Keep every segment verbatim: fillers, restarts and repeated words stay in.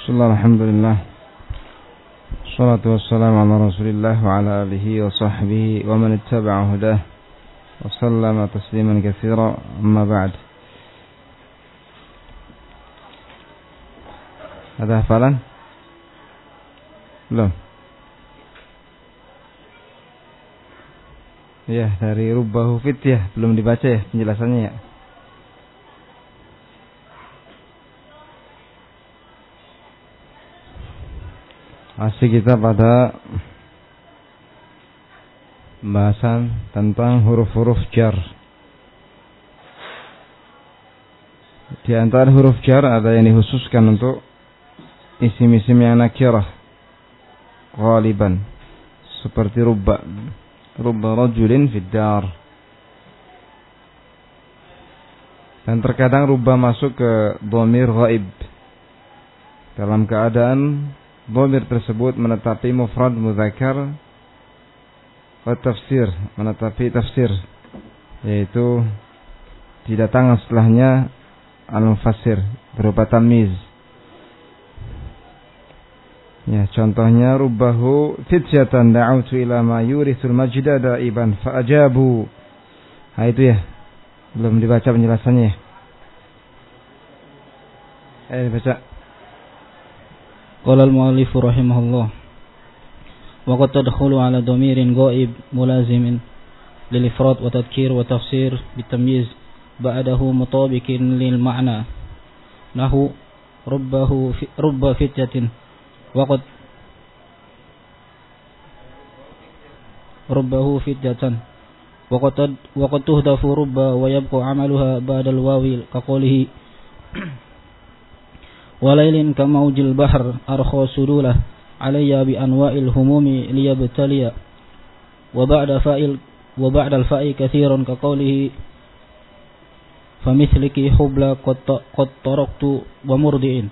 Bismillah, alhamdulillah. Assalatu wassalamu ala rasulillah wa ala alihi wa sahbihi wa man ittaba'a hudah wa sallama tasliman katsira, amma ba'd. Ada hafalan? Belum? Ya, dari Rubbahu Fityah belum dibaca ya penjelasannya ya. Masih kita pada pembahasan tentang huruf-huruf jar. Di antara huruf jar ada yang dikhususkan untuk isim-isim yang nakirah ghaliban, seperti rubba, rubba rajulin fid dar. Dan terkadang rubba masuk ke dhamir ghaib dalam keadaan dhamir tersebut menetapi mufrad mudzakkar wa tafsir, menetapi tafsir, yaitu didatangkan setelahnya al-mufassir berupa tamyiz. Ya, contohnya rubbahu fityatan da'utu ila ma yurithul majda da'iban fa'ajabu. Nah itu ya, belum dibaca penjelasannya ya. Eh dibaca. Qala al-mu'allif rahimahullah wa qad tadkhulu ala dhamirin ghaib mulazimin lil ifrad wa tadhkir wa tafsir bitamyiz ba'dahu mutabiqin lil ma'na nahu rubbahu fi, rubba fityatin wa qad rubbahu fityatan wa qad wa qad tuhdafu rubba wa yabqa 'amaluha ba'da al-wawi ka qawlihi walailin kamaujil bahr arkha sudulah alayya bi anwa'il humumi liyabtaliya wa ba'da fa'il wa ba'da al-fa'i katsiran ka qawlihi famithliki hubla qad taraktu wa murdi'in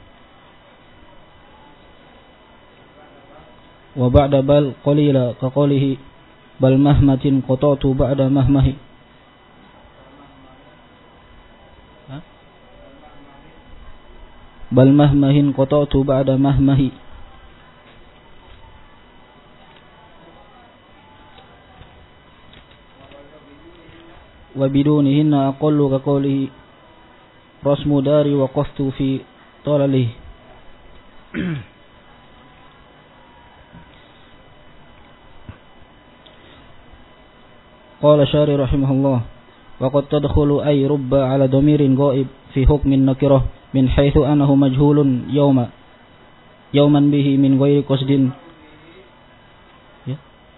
wa ba'da bal qalila ka qawlihi bal mahmatin qata'tu ba'da mahmahi. Bal mahmahin qata'tu ba'da mahmahi. Wa bidunihinna aqallu ka qawlihi rasmu dari wa qaftu fi talalihi. Qala syari rahimahullah wa qad tadkhulu ay rubba ala dhamirin ghaib fi hukmin nakirah min haitsu annahu majhulun yawma yawman bihi min ghairi qasdin ya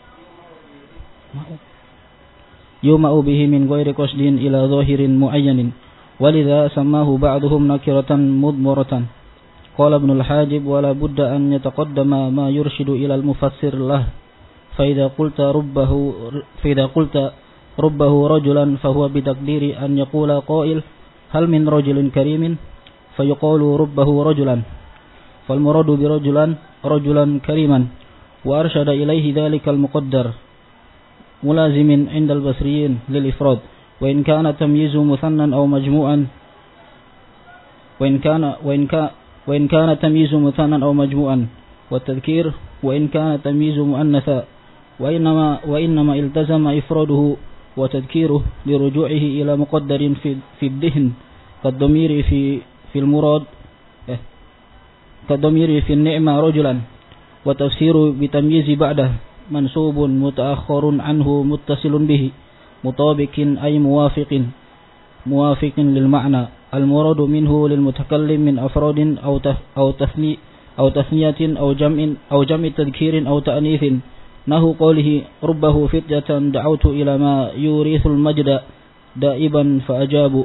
yawma bihi min ghairi qasdin ila zahirin muayyanin walidha sammahu ba'dhum nakiratan mudmaratan. Qala ibn al-hajib wala budda an yataqaddama ma yurshidu ila al-mufassir lah fa idza qulta rubbahu fa idza qulta rubbahu rajulan fa huwa bi taqdiri an yaqula qa'il hal min rajulin karimin فيقال ربه رجلا فالمراد برجلا رجلا كريما وأرشد إليه ذلك المقدر ملازم عند البصريين للإفراد وإن كان تمييز مثنى أو مجموعا وإن كان وإن كان وإن كان تمييز مثنى أو مجموعا والتذكير وإن كان تمييز مؤنثا وإنما وإنما التزم إفراده وتذكيره لرجوعه إلى مقدر في في الذهن كالضمير في في المراد eh, كالضمير في النعمة رجلا وتفسير بتمييز بعده منسوب متأخر عنه متصل به مطابق أي موافق موافق للمعنى المراد منه للمتكلم من أفراد أو أو تثني أو تثنية أو جمع أو جمع تذكير أو تأنيث نحو قوله ربه فتية دعوت إلى ما يورث المجد دائبا فأجابوا.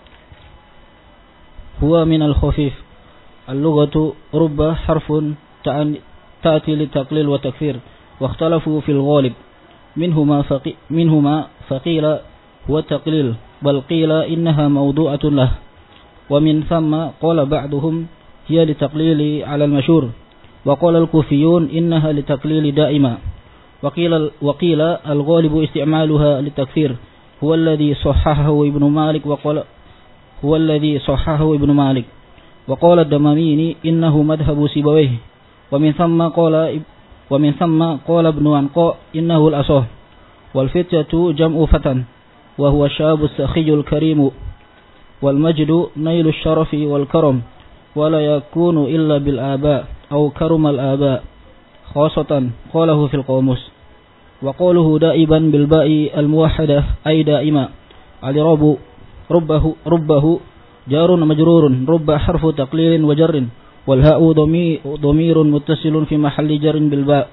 هو من الخفيف اللغة رب حرف تأتي للتقليل والتكثير واختلفوا في الغالب منهما فقي منهما فقيل هو التقليل بل قيل إنها موضوعة له ومن ثم قال بعضهم هي لتقليل على المشهور وقال الكوفيون إنها لتقليل دائما وقيل وقيل الغالب استعمالها للتكثير هو الذي صححه ابن مالك وقال هو الذي صححه ابن مالك وقال الدماميني إنه مذهب سيبويه ومن ثم قال ومن ثم قال ابن عنقاء إنه الأصح والفتية جمع فتى وهو الشاب السخي الكريم والمجد نيل الشرف والكرم ولا يكون إلا بالآباء أو كرم الآباء خاصة قاله في القاموس. وقوله دائبا بالباء الموحدة أي دائما على رب ربه ربه جار مجرور رب حرف تقليل وجر والهاء ضمير متصل في محل جر بالباء.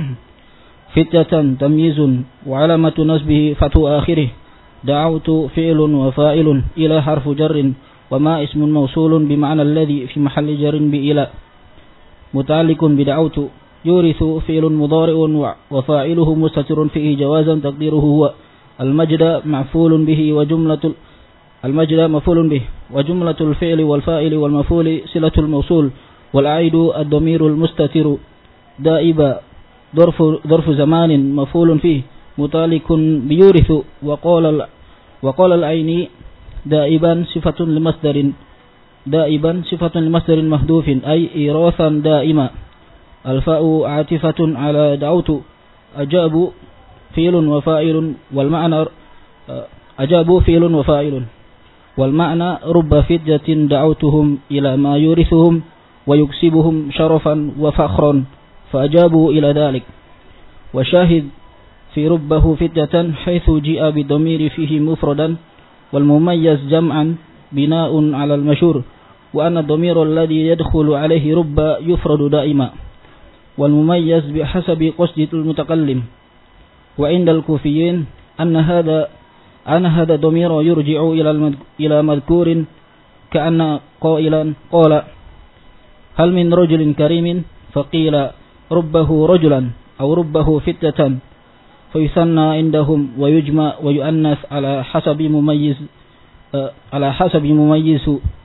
فتية تمييز وعلامة نسبه فتح آخره. دعوت فعل وفاعل إلى حرف جر وما اسم موصول بمعنى الذي في محل جر بإلى متعلق بدعوت. يورث فعل مضارع وفاعله مستتر فيه جوازا تقديره هو المجد مفعول به وجملة المجد مفعول به وجملة الفعل والفاعل والمفعول صلة الموصول والعيد الضمير المستتر. دائبا ظرف ظرف زمان مفعول فيه متعلق بيورث. وقال وقال العيني دائبا صفة لمصدر دائبا صفة لمصدر محذوف أي إيراثا دائما. الفاء عاطفة على دعوت. أجاب فعل وفاعل والمعنى أجاب فعل وفاعل والمعنى رب فتية دعوتهم إلى ما يورثهم ويكسبهم شرفا وفخرا فأجابوا إلى ذلك. وشاهد في ربه فتية حيث جاء بالضمير فيه مفردا والمميز جمعا بناء على المشهور وأن الضمير الذي يدخل عليه رب يفرد دائما والمميز بحسب قصد المتكلم. وعند الكوفيين أن هذا أن هذا الضمير يرجع إلى إلى مذكور كأن قائلا قال هل من رجل كريم فقيل ربه رجلا أو ربه فتية فيثنى عندهم ويجمع ويؤنث على حسب مميز على حسب مميز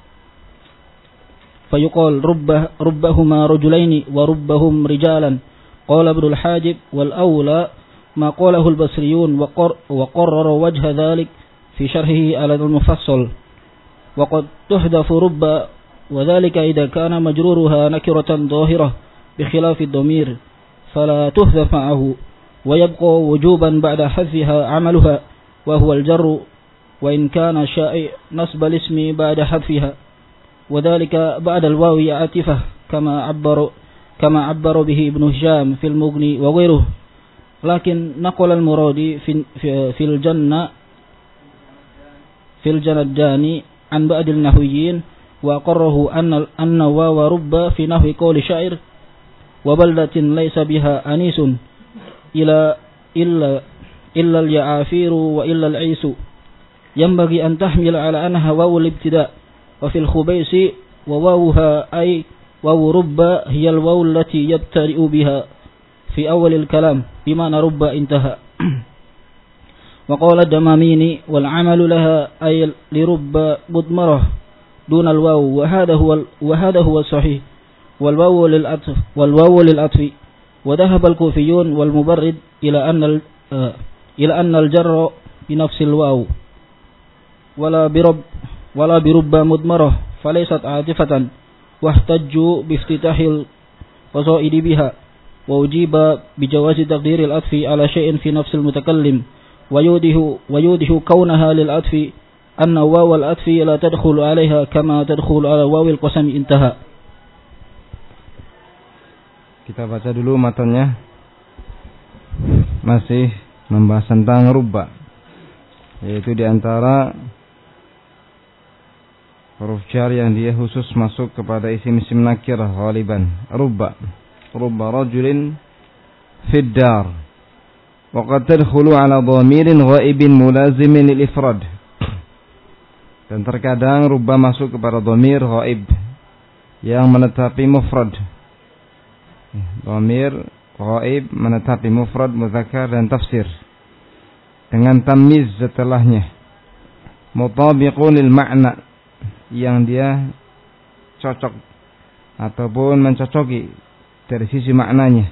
فيقال رب ربهما رجلين وربهم رجالا. قال ابن الحاجب والأولى ما قاله البصريون وقر وقرر وجه ذلك في شرحه على المفصل. وقد تحذف رب وذلك إذا كان مجرورها نكرة ظاهرة بخلاف الضمير فلا تحذف معه ويبقى وجوبا بعد حذفها عملها وهو الجر وإن كان شائع نصب الاسم بعد حذفها وذلك بعد الواو عاطفة كما عبر كما عبر به ابن هشام في المغني وغيره. لكن نقل المرادي في في, في الجنة في الجنة الداني عن بعض النحويين وأقره أن أن واو رب في نحو قول شاعر وبلدة ليس بها أنيس إلا إلا إلا اليعافير وإلا العيس ينبغي أن تحمل على أنها واو الابتداء. وفي الخبيث وواوها أي واو رب هي الواو التي يبتدئ بها في أول الكلام بمعنى رب انتهى. وقال الدماميني والعمل لها أي لرب مضمرة دون الواو وهذا هو وهذا هو الصحيح والواو للعطف والواو للعطف. وذهب الكوفيون والمبرد إلى أن إلى أن الجر بنفس الواو ولا برب ولا برب مضمرة فليست عاطفة واحتجوا بافتتاح القصائد بها وأجيب بجواز تقدير العطف على شيء في نفس المتكلم ويوده ويوده كونها للعطف أن واو العطف لا تدخل عليها كما تدخل على واو القسم انتهى. Kita baca dulu matanya. Masih membahas tentang rubba, yaitu diantara huruf jar yang dia khusus masuk kepada isim-isim nakirah ghaliban. Rubba rubba rajulin fid dar wa qad tadkhulu ala dhamirin ghaibin mulazimin lil ifrad. Dan terkadang rubba masuk kepada dhamir ghaib yang menetapi mufrad. Dhamir ghaib menetapi mufrad, muzakkar dan tafsir dengan tamyiz setelahnya. Mutabiqun lil ma'na, yang dia cocok ataupun mencocoki dari sisi maknanya.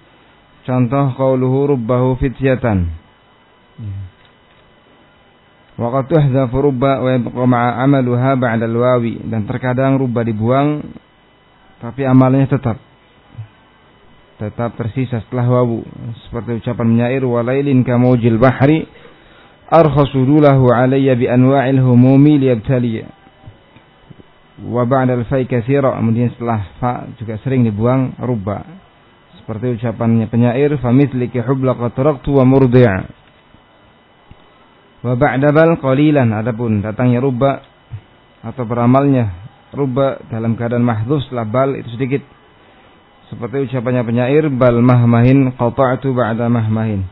Contoh qauluhu rubbahu fityatan. Wa qad tuhdhafu rubba wa yabqa ma'a 'amaluha ba'da al-wawi, dan terkadang rubba dibuang tapi amalnya tetap tetap tersisa setelah wawu, seperti ucapan penyair walailin kamujil bahri arkhasudulahu alayya bi anwa'il humumi liyabtaliya, wa ba'da al-fa'i katsira, kemudian setelah fa juga sering dibuang rubba, seperti ucapannya penyair famithli hublaka taraktu wa murdi'a. Wa ba'da bal qalilan, adapun datangnya rubba atau beramalnya rubba dalam keadaan mahdzuf setelah bal itu sedikit, seperti ucapannya penyair bal mahmahin qata'tu ba'da mahmahin.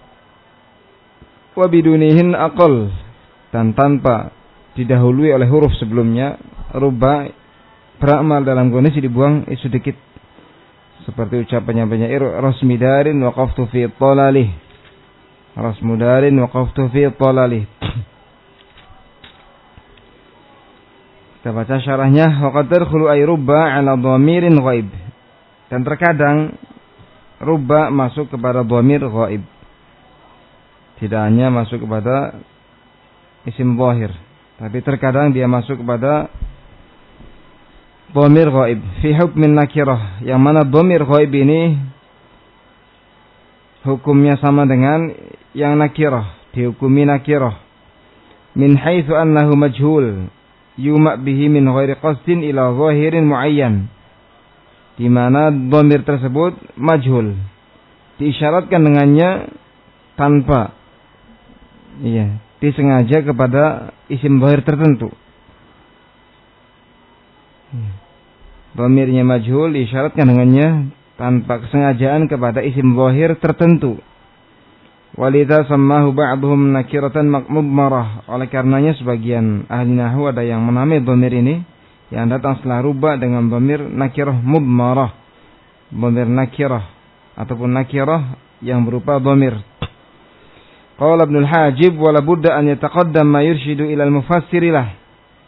Wa bidunihin aqal, dan tanpa didahului oleh huruf sebelumnya rubba beramal dalam kondisi dibuang itu sedikit, seperti ucapannya penyair rasmidarin waqaftu fi talalih, rasmudarin waqaftu fi talalih. Kita baca syarahnya. Wa qad tadkhulu ay rubba ala dhamirin ghaib, dan terkadang rubba masuk kepada dhamir ghaib, tidak hanya masuk kepada isim zahir, tapi terkadang dia masuk kepada dhamir ghaib fi hukmin nakirah, yang mana dhamir ghaib ini hukumnya sama dengan yang nakirah, dihukumi nakirah, min haitsu annahu majhul yuma bihi min ghairi qasdin ila zahirin muayyan, di mana dhamir tersebut majhul, diisyaratkan dengannya tanpa iya disengaja kepada isim zahir tertentu. Dhamirnya majhul diisyaratkan dengannya tanpa kesengajaan kepada isim zahir tertentu. Walidha sammahu ba'dhum nakiratan mudmarah, oleh karenanya sebagian ahli nahwu ada yang menamai dhamir ini yang datang setelah rubba dengan dhamir nakirah mudmarah, dhamir nakirah ataupun nakirah yang berupa dhamir. Qala Ibnu al-Hajib wala budda an yataqaddam ma yurshidu ila al-mufassir lah.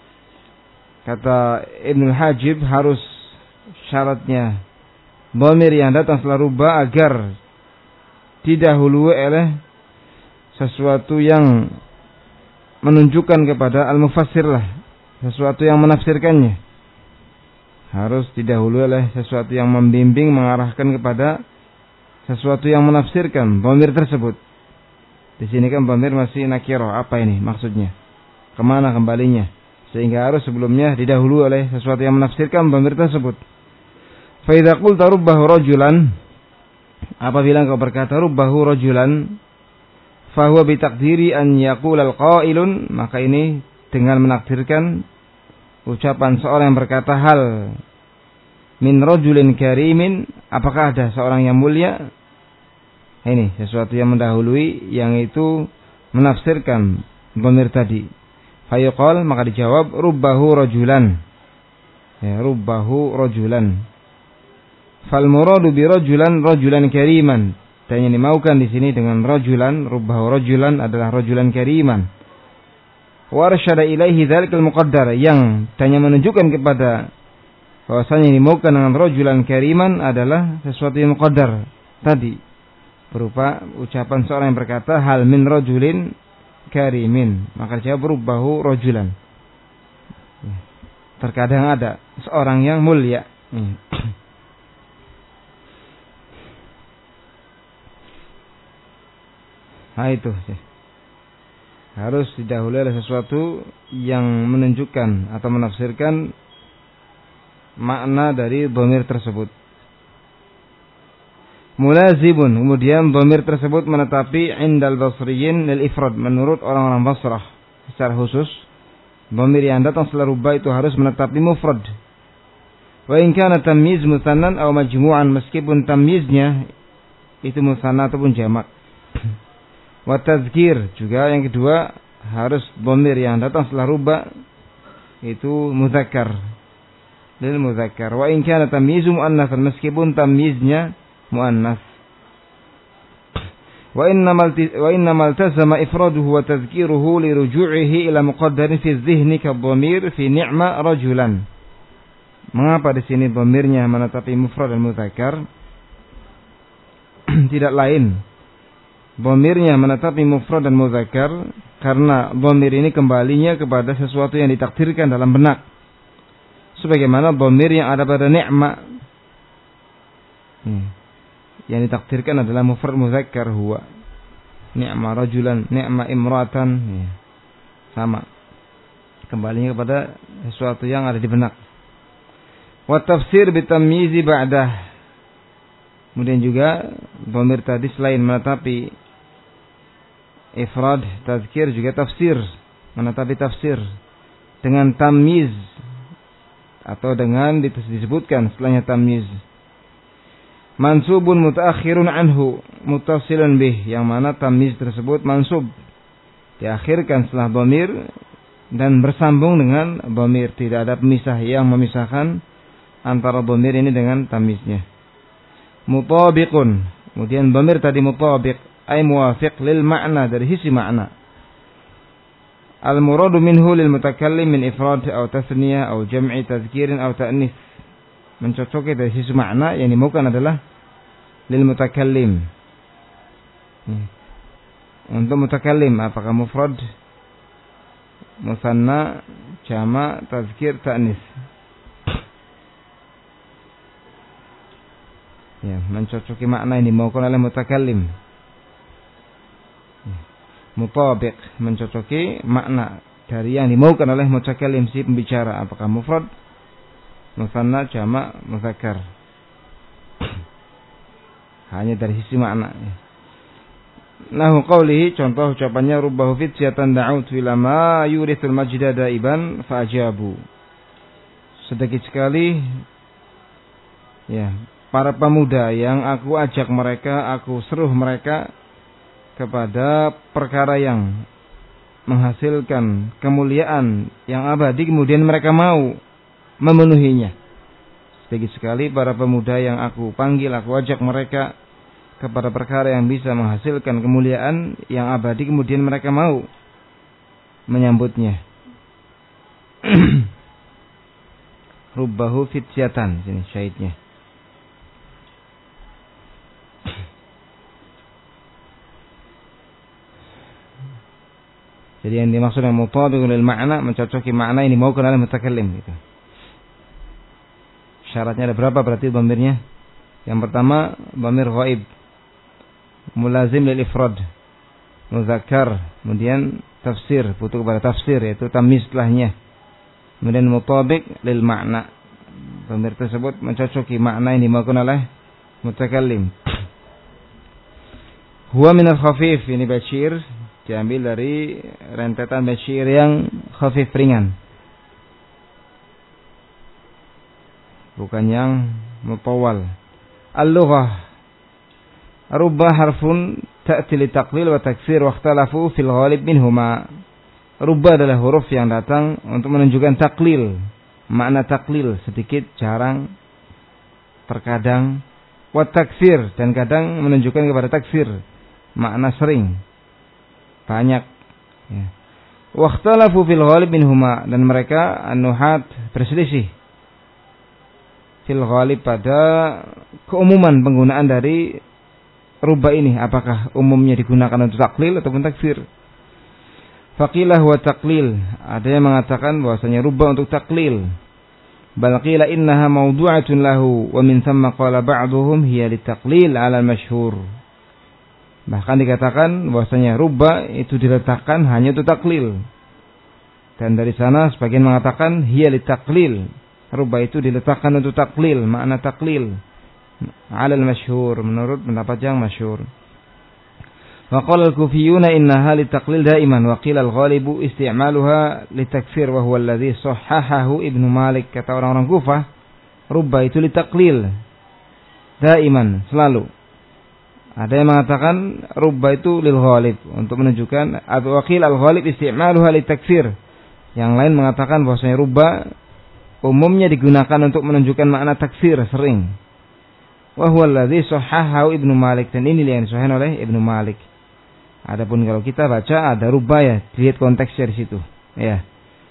Kata Ibnu al-Hajib harus syaratnya dhamir yang datang setelah rubba agar didahului oleh sesuatu yang menunjukkan kepada al-mufassir lah, sesuatu yang menafsirkannya. Harus didahului oleh sesuatu yang membimbing, mengarahkan kepada sesuatu yang menafsirkan dhamir tersebut. Di sini kan dhamir masih nakirah, apa ini maksudnya? Kemana kembalinya? Sehingga harus sebelumnya didahului oleh sesuatu yang menafsirkan dhamir tersebut. Fa idza qulta rubbahu rajulan, apabila engkau berkata rubbahu rajulan, fa huwa bi taqdiri an yaqula al-qailun, maka ini dengan menakdirkan ucapan seorang yang berkata hal min rajulin karimin, apakah ada seorang yang mulia? Ini sesuatu yang mendahului yang itu menafsirkan dhamir tadi. Fa yuqal, maka dijawab rubbahu rajulan. Ya, rubbahu rajulan. Fal muradu bi rajulan rajulan kariman. Dan yang dimaukan di sini dengan rajulan, rubbahu rajulan adalah rajulan kariman. Wa arsyada ilaihi dzalikal muqaddar, yang hanya menunjukkan kepada bahwasanya yang dimaukan dengan rajulan kariman adalah sesuatu yang muqaddar tadi, berupa ucapan seorang yang berkata hal min rajulin karimin, maka jawab rubbahu rajulan. Terkadang ada seorang yang mulia. Nah itu harus didahului oleh sesuatu yang menunjukkan atau menafsirkan makna dari dhamir tersebut. Mulazibun, kemudian dhamir tersebut menetapi indal basriyin lil ifrad, menurut orang-orang Basrah secara khusus dhamir yang datang setelah rubba itu harus menetapi mufrad. Wa in kana tamyiz mutsannan aw majmu'an, meskipun tamyiznya itu mutsanna ataupun jamak. Wa tadzkir, juga yang kedua harus dhamir yang datang setelah rubba itu mudzakkar, lil mudzakkar. Wa in kana tamyizu muannas, meskipun tamyiznya muannas. Wa innamal wa innamal tazama ifraduhu wa tadhkiruhu li ruju'ihi ila muqaddarin fi dhihni ka dhamir fi ni'ma rajulan. Mengapa di sini dhamirnya menetapi mufrad dan mudzakkar? Tidak lain dhamirnya menetapi mufrad dan muzakkar karena dhamir ini kembalinya kepada sesuatu yang ditakdirkan dalam benak. Sebagaimana dhamir yang ada pada ni'ma, hmm. yang ditakdirkan adalah mufrad muzakkar huwa. Ni'ma rajulan, ni'ma imra'atan, ya. Sama. Kembalinya kepada sesuatu yang ada di benak. Wa tafsir bitamyizi ba'dah. Kemudian juga dhamir tadi selain menetapi ifrad, tazkir, juga tafsir, menetapi tafsir dengan tamyiz atau dengan disebutkan setelahnya tamyiz. Mansubun mutaakhirun anhu muttasilun bih, yang mana tamyiz tersebut mansub, diakhirkan setelah dhamir dan bersambung dengan dhamir, tidak ada pemisah yang memisahkan antara dhamir ini dengan tamyiznya. Mutabiqun, kemudian dhamir tadi mutabiq ay muwafiq lil ma'na, dari sisi makna. Al-muradu minhu lil mutakallim min ifrad atau tasniyah atau jam'i tazkirin atau ta'nis. Mencocoki dari sisi makna yang dimaukan adalah lil mutakallim. Untuk mutakallim apakah mufrad, musanna, jama', tazkir, ta'nis. Ya, mencocoki makna yang dimaukan oleh mutakallim. Mutabiq, mencocoki makna dari yang dimaukan oleh mutakallim, si pembicara, apakah mufrad, musanna, jama', muzakkar. Hanya dari sisi makna. Nahu qawlihi, contoh ucapannya, rubbahu fityatan da'ut ila ma yurithul majda daiban fa'ajabu. Sedikit sekali ya, para pemuda yang aku ajak mereka, aku seruh mereka kepada perkara yang menghasilkan kemuliaan yang abadi, kemudian mereka mau memenuhinya. Sedikit sekali para pemuda yang aku panggil, aku ajak mereka kepada perkara yang bisa menghasilkan kemuliaan yang abadi, kemudian mereka mau menyambutnya. Rubbahu fityatan, sini syahidnya. Jadi yang dimaksud dengan mutabiqun lil ma'na, mencocoki makna yang dimaukan oleh mutakallim gitu. Syaratnya ada berapa berarti dhamirnya? Yang pertama dhamir ghaib, mulazim lil ifrad, muzakkar, kemudian tafsir, butuh kepada tafsir yaitu tamyiz setelahnya. Kemudian mutabiq lil ma'na, dhamir tersebut mencocoki makna yang dimaukan oleh mutakallim. Huwa minal khafif, ini bashir, diambil dari rentetan bashir yang khafif, ringan, bukan yang mutawal. Al-lughah, rubba harfun ta'ti li taqlil wa taksir wa ikhtalafu fil ghalib minhuma. Rubba adalah huruf yang datang untuk menunjukkan taklil, makna taklil, sedikit, jarang, terkadang. Wa taksir, dan kadang menunjukkan kepada taksir, makna sering, banyak ya. Wa ikhtalafu fil ghalib minhuma, dan mereka an-nuhat berselisih fil ghalib, pada keumuman penggunaan dari rubba ini, apakah umumnya digunakan untuk taklil ataupun taksir. Faqilah wa taklil, ada yang mengatakan bahwasanya rubba untuk taklil. Bal qila innaha mawdu'atun lahu wa min thamma qala ba'dhum hiya litaklil 'ala al-masyhur. Bahkan dikatakan bahwasanya rubba itu diletakkan hanya untuk taklil. Dan dari sana sebagian mengatakan hiya litaklil, rubba itu diletakkan untuk taklil, makna taklil 'ala al-masyhur, menurut pendapat yang masyhur. Wa qala al-kufiyuna innaha litaklil daiman wa qila al-ghalibu isti'maluha litakfir wa huwa alladhi sahhahahu Ibnu Malik. Kata orang-orang Kufah, rubba itu litaklil daiman, selalu. Ada yang mengatakan rubba itu lil ghalib, untuk menunjukkan. Wa qila al-ghalib isti'maluha litakfir. Yang lain mengatakan bahwasanya rubba umumnya digunakan untuk menunjukkan makna taksir, sering. Wa huwa alladhi sahhahahu Ibnu Malik, dan ini yang disahihkan oleh Ibnu Malik. Adapun kalau kita baca ada rubba ya, lihat konteksnya di situ. Ya.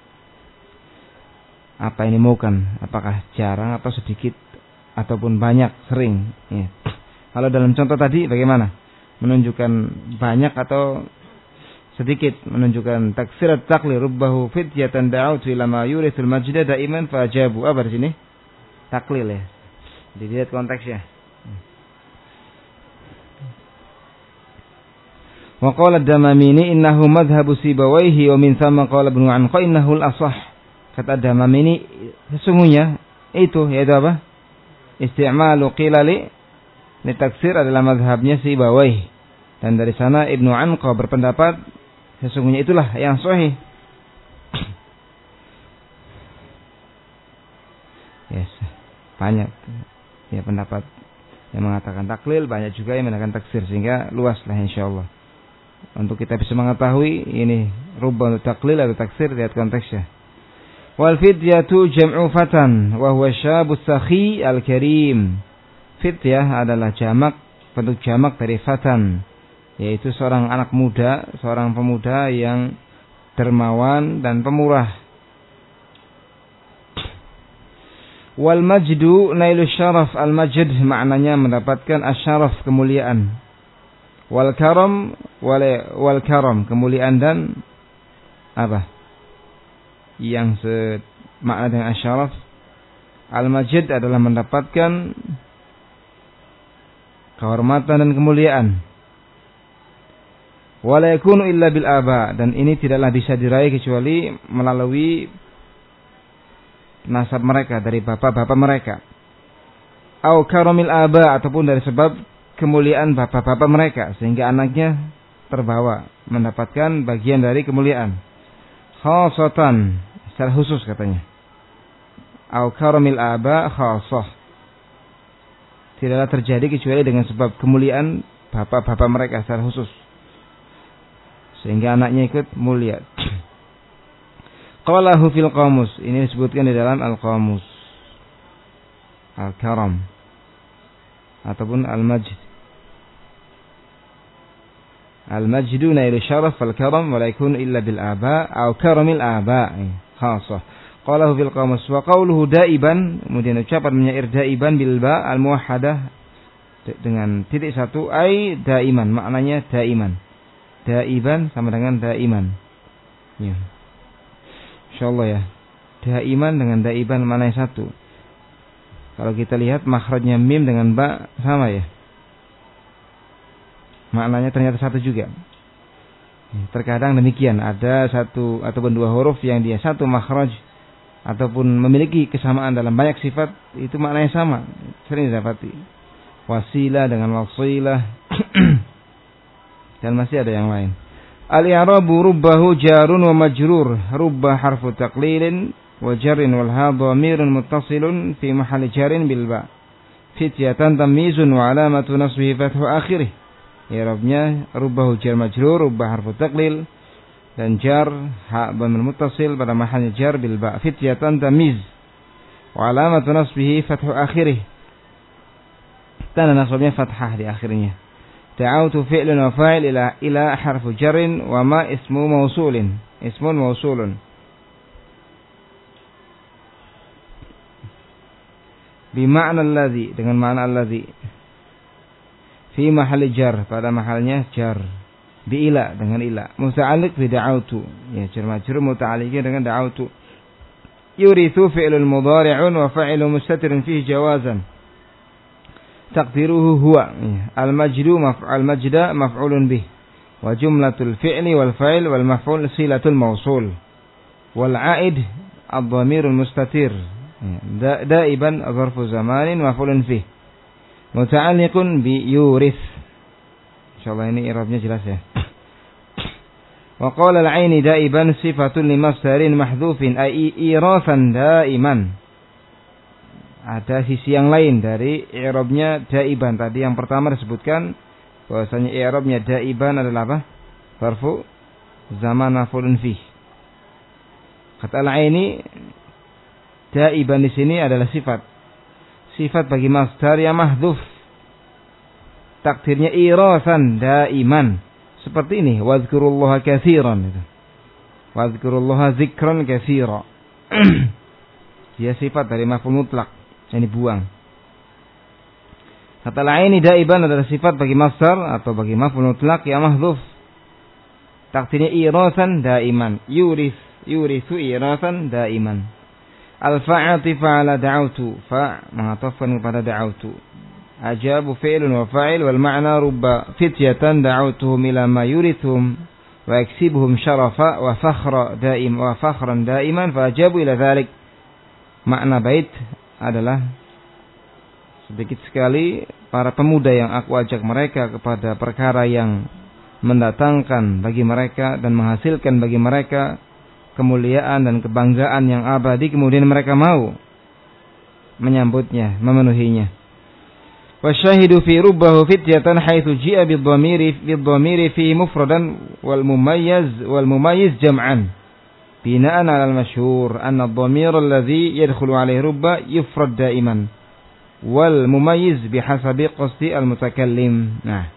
Apa ini maukan? Apakah jarang atau sedikit ataupun banyak, sering? Ya. Kalau dalam contoh tadi bagaimana? menunjukkan banyak atau sedikit, menunjukkan taksir at-taqlil rubbahu fityatan da'utu ila ma yurithul majda daiman fajabu. Apa di sini? Taklil ya. Dilihat konteksnya. Wa qala ad-Damamini innahu madhhabu Sibawayhi wa min thamma qala Ibnu Anqa innahu al-asah. Kata Damamini sesungguhnya itu yaitu apa? Isti'malu qilali li taksir adalah mazhabnya Sibawayhi. Dan dari sana Ibnu Anqa berpendapat sesungguhnya itulah yang sahih. Yes, banyak ya pendapat yang mengatakan taklil, banyak juga yang mengatakan taksir, sehingga luaslah insyaallah. Untuk kita bisa mengetahui ini rubba taklil atau taksir, lihat konteksnya. Wal fidyatu jam'u fatan wa huwa syabus sakhi al-karim. Fidyah adalah jamak, bentuk jamak dari fatan, yaitu seorang anak muda, seorang pemuda yang dermawan dan pemurah. Wal majdu nailu syaraf, al majd maknanya mendapatkan asyaraf, kemuliaan. Wal karam wal, wal karam kemuliaan dan apa? Yang semakna dengan asyaraf. Al majd adalah mendapatkan kehormatan dan kemuliaan. Wala yakunu illa bil aba, dan ini tidaklah bisa diraih kecuali melalui nasab mereka, dari bapak-bapak mereka. Au karamil aba, ataupun dari sebab kemuliaan bapak-bapak mereka, sehingga anaknya terbawa mendapatkan bagian dari kemuliaan. Khasatan, secara khusus katanya. Au karamil aba khasah, tidaklah terjadi kecuali dengan sebab kemuliaan bapak-bapak mereka secara khusus, sehingga anaknya ikut mulia. Qalahu fil qamus, ini disebutkan di dalam al-qamus. Al-karam ataupun al-majd. Al-majdu nailu syaraf wal karam wa la yakunu illa bil aba aw karamil aba khasah. Qalahu fil qamus wa qawluhu daiban, kemudian ucapan menyair daiban bil ba al muwahhadah dengan titik satu, ai daiman, maknanya daiman. Daiban sama dengan daiman. Ya. Insyaallah ya. Daiman dengan daiban mana yang satu? Kalau kita lihat makhrajnya mim dengan ba sama ya. Maknanya ternyata satu juga. Terkadang demikian, ada satu ataupun dua huruf yang dia satu makhraj ataupun memiliki kesamaan dalam banyak sifat, itu maknanya sama. Sering didapati. Wasilah dengan wasilah dan masih ada yang lain. Al-i'rabu rubbahu jarun wa majrur. Rubba harfu taqlilin wa jarrin wal ha dhamirun muttasilun fi mahalli jarrin bil ba. Fityatan tamyizun wa alamatu nasbihi fathu akhirih. I'rabnya rubbahu jar majrur, rubba harfu taqlil, dan jar ha dhamir muttasil pada mahalnya jar bil ba. Fityatan tamyiz wa alamatu nasbihi fathu akhirih. Tanda nasabnya fathah di akhirnya. Da'autu fi'lun wa fa'il ila ila harfu jarrin wa ma ismu mausulin. Ismun mausulun. Bima'na alladhi, dengan makna alladhi. Fi mahalli jar, pada mahalnya jar. Bi ila, dengan ila. Muta'alliq bi da'autu. Ya, jar majrur muta'alliqnya dengan da'autu. Yurithu fi'lul mudhari'un wa fa'ilu mustatirun fihi jawazan. Taqdiruhu huwa. Al-majdu maf'al majda maf'ulun bih. Wa jumlatul fi'li wal fa'il wal maf'ul silatul mausul. Wal 'aid ad-dhamirul mustatir. Da'iban zarfu zamanin maf'ulun bih. Muta'alliqun bi yurith. Insyaallah ini i'rabnya jelas ya. Wa qala al-'aini da'iban sifatun li masdarin mahdhufin ay irathan da'iman. Ada sisi yang lain dari i'rabnya daiban. Tadi yang pertama disebutkan bahwasanya i'rabnya daiban adalah apa? Zarfu zaman maf'ulun fih. Kata al-'aini, daiban di sini adalah sifat. Sifat bagi masdar yang mahdhuf. Takdirnya irasan daiman. Seperti ini, wadhkurullaha katsiran itu. Wadhkurullaha dzikran katsira. Dia sifat dari maf'ul mutlak. Yang dibuang. Kata lain daiban adalah sifat bagi masdar atau bagi maf'ul mutlaq yang mahdzuf. Takdirnya irasan daiman, yuris yurisu irasan daiman. Al-fa'ati fa'ala da'autu, fa mengatafkan kepada da'autu. Ajabu fi'lun wa fa'il wal ma'na rubba fityatan da'autuhum ila ma yurithum wa yaksibuhum syarafa wa fakhra daim wa fakhran daiman fa ajabu ila dhalik. Makna bait adalah sedikit sekali para pemuda yang aku ajak mereka kepada perkara yang mendatangkan bagi mereka dan menghasilkan bagi mereka kemuliaan dan kebanggaan yang abadi, kemudian mereka mau menyambutnya, memenuhinya. Wasyahidu fi rubbahu fityatan haitsu ji'a bidhamiri bidhamiri fi mufradan wal mumayyiz wal mumayyiz jam'an bina'an 'ala al-masyhur anna ad-dhamir alladhi yadkhulu 'alayhi rubba yufrad da'iman wal mumayyiz bihasabi qasdi al-mutakallim. Nah,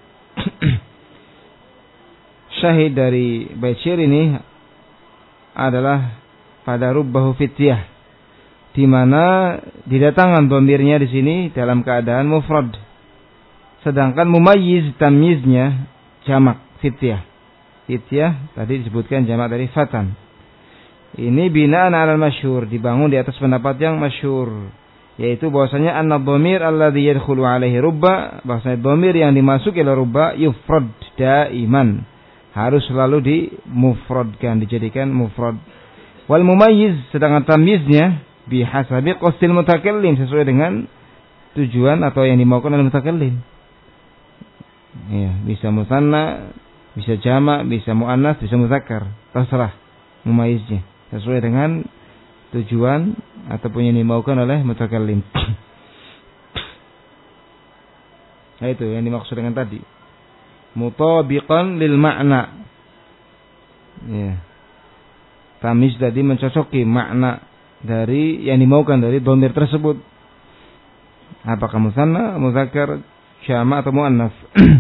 syahid dari bait syair ini adalah pada rubbahu fityah, di mana didatangkan dhamirnya di sini dalam keadaan mufrad, sedangkan mumayyiz tamyiznya jamak fityah. Fityah tadi disebutkan jamak dari fatan. Ini binaan 'alal masyhur, dibangun di atas pendapat yang masyhur, yaitu bahwasanya anna dhamir alladhi yadkhulu 'alaihi rubba, bahwasanya dhamir yang dimasuki oleh rubba yufrad daiman, harus selalu dimufradkan, dijadikan mufrad. Wal mumayyiz, sedangkan tamyiznya bihasabi qasdil mutakallim, sesuai dengan tujuan atau yang dimaukan oleh mutakallim. Ya, bisa musanna, bisa jamak, bisa muannas, bisa muzakkar, terserah mumayyiznya, sesuai dengan tujuan ataupun yang dimaukan oleh mutakallim. Nah, itu yang dimaksud dengan tadi. Mutabiqan lil makna. Ya. Tamyiz tadi mencocoki makna dari yang dimaukan dari dhamir tersebut. Apakah musanna, muzakkar, jamak atau muannas.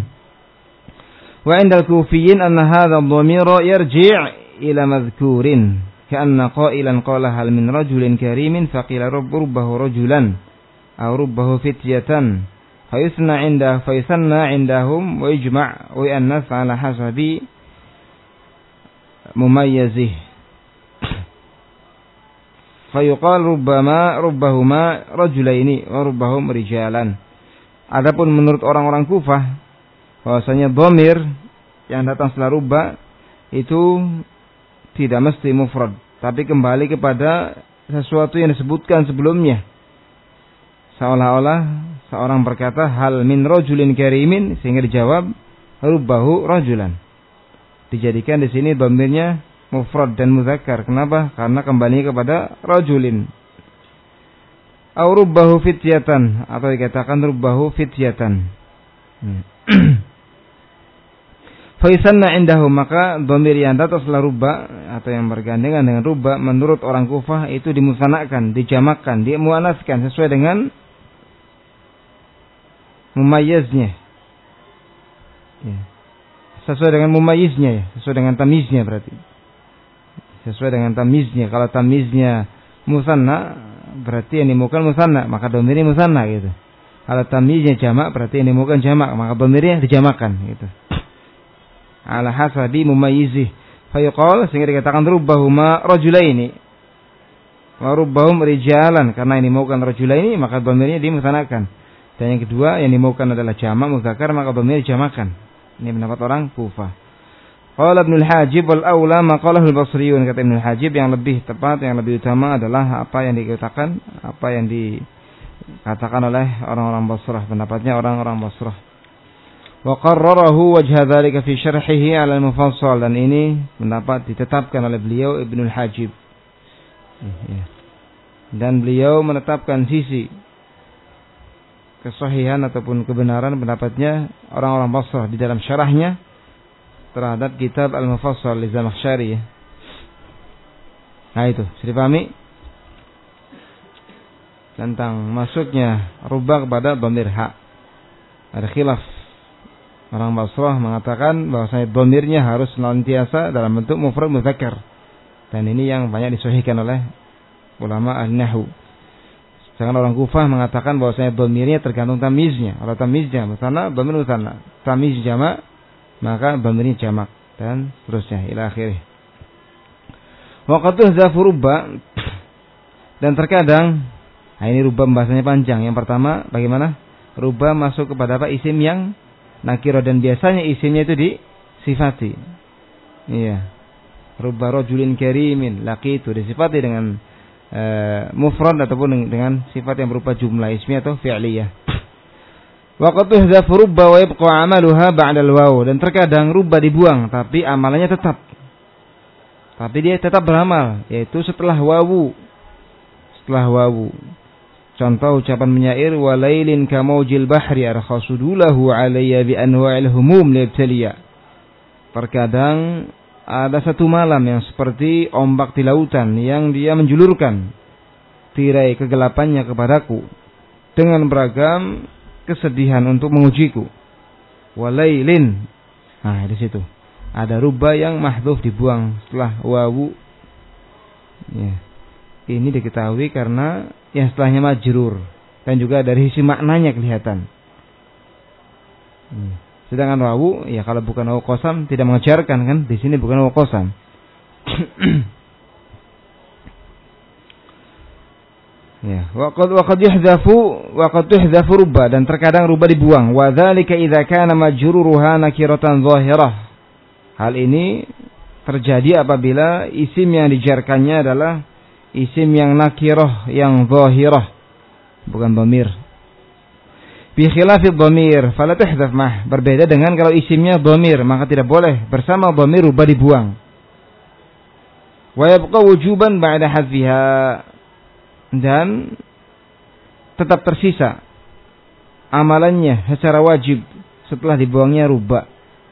Wa 'inda al-kufiyyin anna hadha ad-dhamira yarji' ila madhkurin ka'anna qailan qala hal min rajulin karimin faqila rubbahu rajulan aw rubbahu fityatan fayusna 'inda fayusanna 'indahum wa yujma' wa yannas 'ala hasabi mumayyizih fayuqal rubbama rubbahuma rajulaini wa rubbahum rijalan. Adapun menurut orang-orang Kufah bahwasanya dhamir yang datang setelah rubba itu tidak mesti mufrad, tapi kembali kepada sesuatu yang disebutkan sebelumnya. Seolah-olah seorang berkata hal min rajulin karimin, sehingga dijawab rubbahu rajulan. Dijadikan di sini dhamirnya mufrad dan muzakkar. Kenapa? Karena kembali kepada rajulin. Au rubbahu fityatan, atau dikatakan rubbahu fityatan. Faisanna indahu, maka dhamir yang datang setelah rubba atau yang bergandengan dengan rubba menurut orang Kufah itu dimusanakan, dijamakkan, dimuannaskan sesuai dengan mumayyiznya. Ya. Sesuai dengan mumayyiznya ya, sesuai dengan tamyiznya berarti. Sesuai dengan tamyiznya. Kalau tamyiznya musanna berarti yang dimaukan musanna, maka dhamirnya musanna gitu. Kalau tamyiznya jamak berarti yang dimaukan jamak, maka dhamirnya dijamakkan gitu. Ala hasabi mumayyizih fayuqal, sehingga dikatakan rubbahuma rajulaini wa rubbahum rijalan, karena yang dimaukan rajulaini maka dhamirnya dimusanakan, dan yang kedua yang dimaukan adalah jamak muzakkar maka dhamirnya dijamakan. Ini pendapat orang Kufah. Qala Ibnu al-Hajib wal aula ma qalahu al-Basriyun, kata Ibnu al-Hajib yang lebih tepat, yang lebih utama adalah apa yang dikatakan apa yang dikatakan oleh orang-orang Basrah, pendapatnya orang-orang Basrah. Wa qarrarahu wajha dzalika fi syarhihi 'ala al-mufassal, dan ini pendapat ditetapkan oleh beliau Ibnu al-Hajib. Dan beliau menetapkan sisi kesahihan ataupun kebenaran pendapatnya orang-orang Basrah di dalam syarahnya terhadap kitab Al-Mufassal li Zamakhsyari. Nah itu, sudah dipahami tentang masuknya rubba kepada dhamir ha. Ada khilaf. Orang Basrah mengatakan bahwasanya dhamirnya harus senantiasa dalam bentuk mufrad muzakkar. Dan ini yang banyak disahihkan oleh ulama al-nahwu. Sedangkan orang Kufah mengatakan bahwasanya dhamirnya tergantung tamyiznya. Kalau tamyiznya musanna, dhamir musanna. Tamyiz jamak, maka dhamirnya jamak dan seterusnya ila akhirih. Wa qad tuhzafu rubba, dan terkadang, nah ini rubba bahasanya panjang. Yang pertama bagaimana? Rubba masuk kepada apa? Isim yang nakirah, dan biasanya isimnya itu disifati. Iya. Rubba rajulin karimin laqitu, disifati dengan uh, mufrad ataupun dengan sifat yang berupa jumlah ismiyah atau fi'liyah. Wa qad tuhzafu rubba wa yabqa 'amaluha ba'da al-waw, dan terkadang rubba dibuang tapi amalannya tetap. Tapi dia tetap beramal, yaitu setelah wawu. Setelah wawu. Contoh ucapan menyair, walailin kamaujil bahri arkhasudulahu alayya bi anwa'il humum libtaliya. Terkadang ada satu malam yang seperti ombak di lautan yang dia menjulurkan tirai kegelapannya kepadaku dengan beragam kesedihan untuk mengujiku. Walailin. Nah, di situ ada rubba yang mahdhuf dibuang setelah wawu. Ya. Ini diketahui karena yang setelahnya majrur dan juga dari sisi maknanya kelihatan. Hmm. Sedangkan wawu, ya kalau bukan wawu qasam tidak mengejarkan kan? Di sini bukan wawu qasam. Ya, waqad waqad yuhdhafu waqad tuhdhafu rubba, dan terkadang rubba dibuang. Wa dzalika idza kana majruruha nakiratan dhahirah. Hal ini terjadi apabila isim yang dijarkannya adalah isim yang nakirah, yang zahirah, bukan dhamir. Bi khilafid dhamir fala tuhdhaf mah, berbeda dengan kalau isimnya dhamir, maka tidak boleh bersama dhamir rubba dibuang. Wa yabqa wujuban ba'da hadfiha, dan tetap tersisa amalannya secara wajib setelah dibuangnya rubba.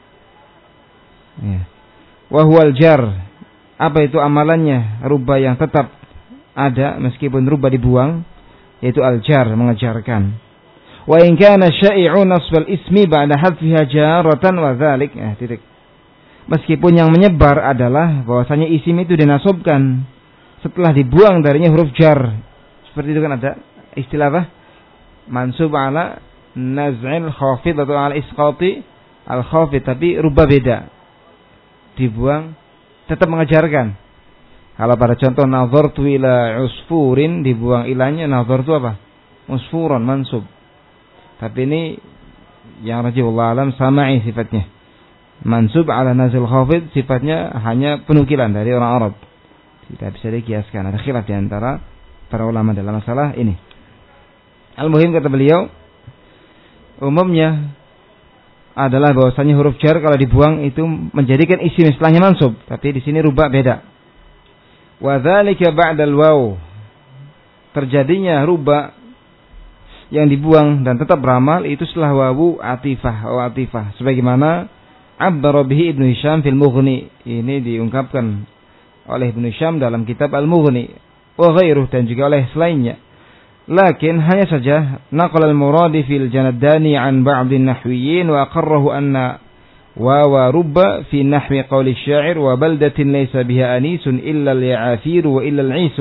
Ya. Wa huwal jar, apa itu amalannya rubba yang tetap ada meskipun rubba dibuang, yaitu al-jar, mengejarkan. Wa in kana syai'u nasbal ismi ba'da hadfiha jaratan wa dzalik. Eh, titik. Meskipun yang menyebar adalah bahwasanya isim itu dinasobkan setelah dibuang darinya huruf jar. Seperti itu kan ada istilah apa? Mansub ala naz'il khafid atau ala isqati al-khafid, tapi rubba beda. Dibuang tetap mengejarkan. Kalau pada contoh nazartu ila usfurin, dibuang ilahnya, nazartu apa? Usfuran, mansub. Tapi ini yang rajih wallahu alam sama'i sifatnya. Mansub ala nazil khafid, sifatnya hanya penukilan dari orang Arab. Tidak bisa dikiaskan. Ada khilaf di antara para ulama dalam masalah ini. Al-muhim kata beliau, umumnya adalah bahwasanya huruf jar kalau dibuang itu menjadikan isim setelahnya mansub, tapi di sini rubah beda. Wa dzalika ba'dal waw, terjadinya rubah yang dibuang dan tetap beramal itu setelah wawu atifah, wa atifah, sebagaimana abbara bihi Ibnu Hisham fil Mughni. Ini diungkapkan oleh Ibnu Hisham dalam kitab Al-Mughni, wa ghairuh, dan juga oleh selainnya. Lakin hanya saja naqal al-Muradi fil Janaddani an ba'd an-nahwiyyin wa aqarrahu anna wa wa rubba fi nahwi qawli asy-sya'ir wa baldatin laysa biha anisun illa al-ya'afir wa illa al-'isu.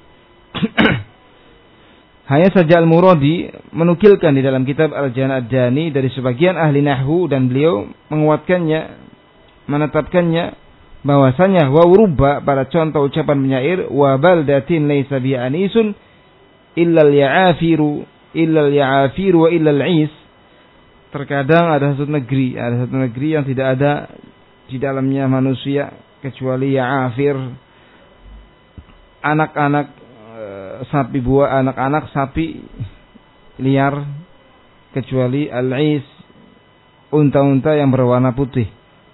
Hanya saja Al-Muradi menukilkan di dalam kitab Al-Janaddani dari sebagian ahli nahwu, dan beliau menguatkannya, menetapkannya bahwasanya wa rubba pada contoh ucapan penyair wa baldatin laysa biha anisun illa al-ya'afiru illa al-ya'afir wa illa al-'is. Terkadang ada satu negeri, ada satu negeri yang tidak ada di dalamnya manusia kecuali ya'afir, anak-anak e, sapi buah, anak-anak sapi liar, kecuali al-'is, unta-unta yang berwarna putih.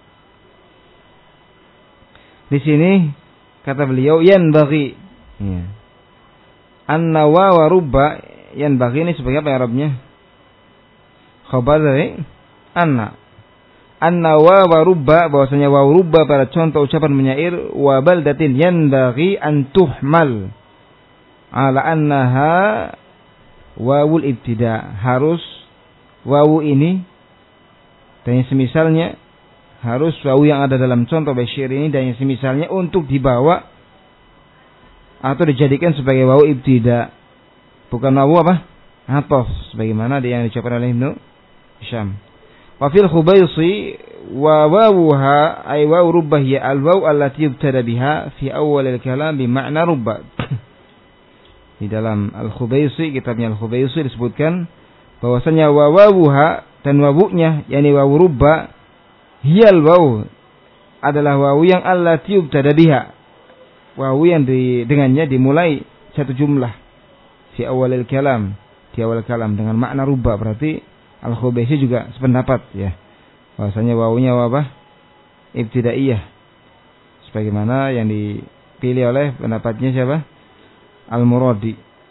Di sini kata beliau yanbaghi, ya. An-nawa wa rubba, yanbaghi ini sebagai apa Arabnya? Khabar dari anna. An-nawa wa rubba, bahwasanya wa rubba pada contoh ucapan menyair wa baldatin yanbaghi an tuhmal ala annaha wawul ibtida, harus wawu ini dan yang semisalnya, harus wawu yang ada dalam contoh basyir ini dan yang semisalnya untuk dibawa atau dijadikan sebagai wawu ibtida. bukan wawu apa? Ataf, sebagaimana yang diucapkan oleh Ibnu Hisham. Wa fil khubaysi wa wawuha ay wawu rubbah ya al-waw allati yubtada biha fi awwal al-kalam bi ma'na rubba. Di dalam Al-Khubaysi, kitabnya Al-Khubaysi disebutkan bahwasanya wa wawuha dan wawunya yakni wawu rubba hiyal wawu adalah wawu yang allati yubtada biha. Wawu yang di, dengannya dimulai satu jumlah fi awwal al-kalam, di awal kalam dengan makna rubba. Berarti Al-Khubaysi juga sependapat ya. Bahwasanya wawunya apa? Ibtidaiyah. Sebagaimana yang dipilih oleh pendapatnya siapa? Al-Muradi.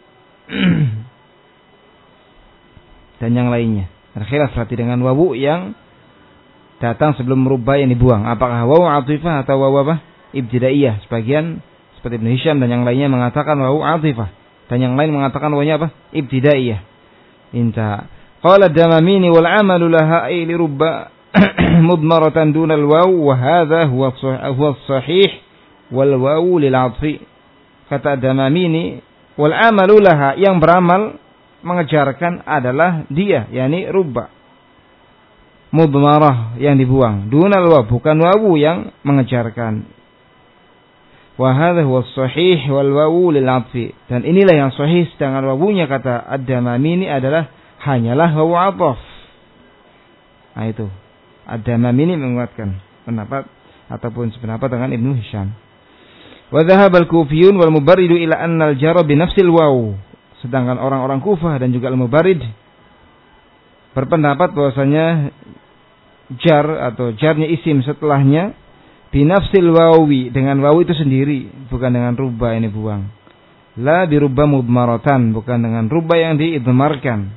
Dan yang lainnya. Terkhilaf berarti dengan wawu yang datang sebelum rubba yang dibuang. Apakah wawu atifah atau wawu apa? Ibtidaiyah. Sebagian seperti Ibnu Hisham dan yang lainnya mengatakan wawu atifah. Dan yang lain mengatakan wawunya apa? Ibtidaiyah. Inta. Qala ad-Damamini wal 'amalu laha ay li rubba mudmaratan duna al-waw wa hadha huwa huwa as-sahih wal wawu lil 'athfi. Kata Damamini, wal 'amalu laha, yang beramal mengejarkan adalah dia, yakni rubba. Mudmarah, yang dibuang. Dunal waw, bukan wawu yang mengejarkan. Wa hadha huwa as-sahih wal wawu lil 'athfi. Dan inilah yang sahih, sedangkan wawunya kata Ad-Damamini adalah hanyalah wawu 'athaf. Nah itu. Ad-Damamini menguatkan pendapat ataupun sependapat dengan Ibnu Hisham. Wa dhahaba al-Kufiyun wal Mubarrid ila anna al-jar bi nafsil waw. Sedangkan orang-orang Kufah dan juga al-Mubarrid berpendapat bahwasanya jar atau jarnya isim setelahnya bi nafsil wawi, dengan wawu itu sendiri, bukan dengan rubba ini buang. La bi rubba mudmaratan, bukan dengan rubba yang diidmarkan.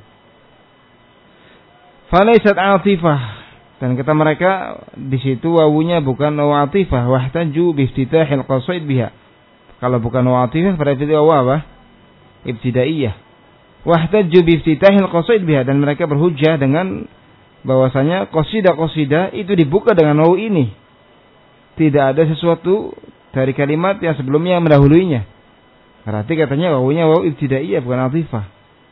Falaisat atifah, dan kata mereka di situ wawunya bukan wawu atifah. Wahtaju bi iftitahil qasaid biha. Kalau bukan wawu atifah berarti wawu apa? Ibtidaiyah. Wahtaju bi iftitahil qasaid biha, dan mereka berhujjah dengan bahwasanya qasidah-qasidah itu dibuka dengan wawu ini. Tidak ada sesuatu dari kalimat yang sebelumnya yang mendahuluinya. Berarti katanya wawunya wawu ibtidaiyah bukan atifah.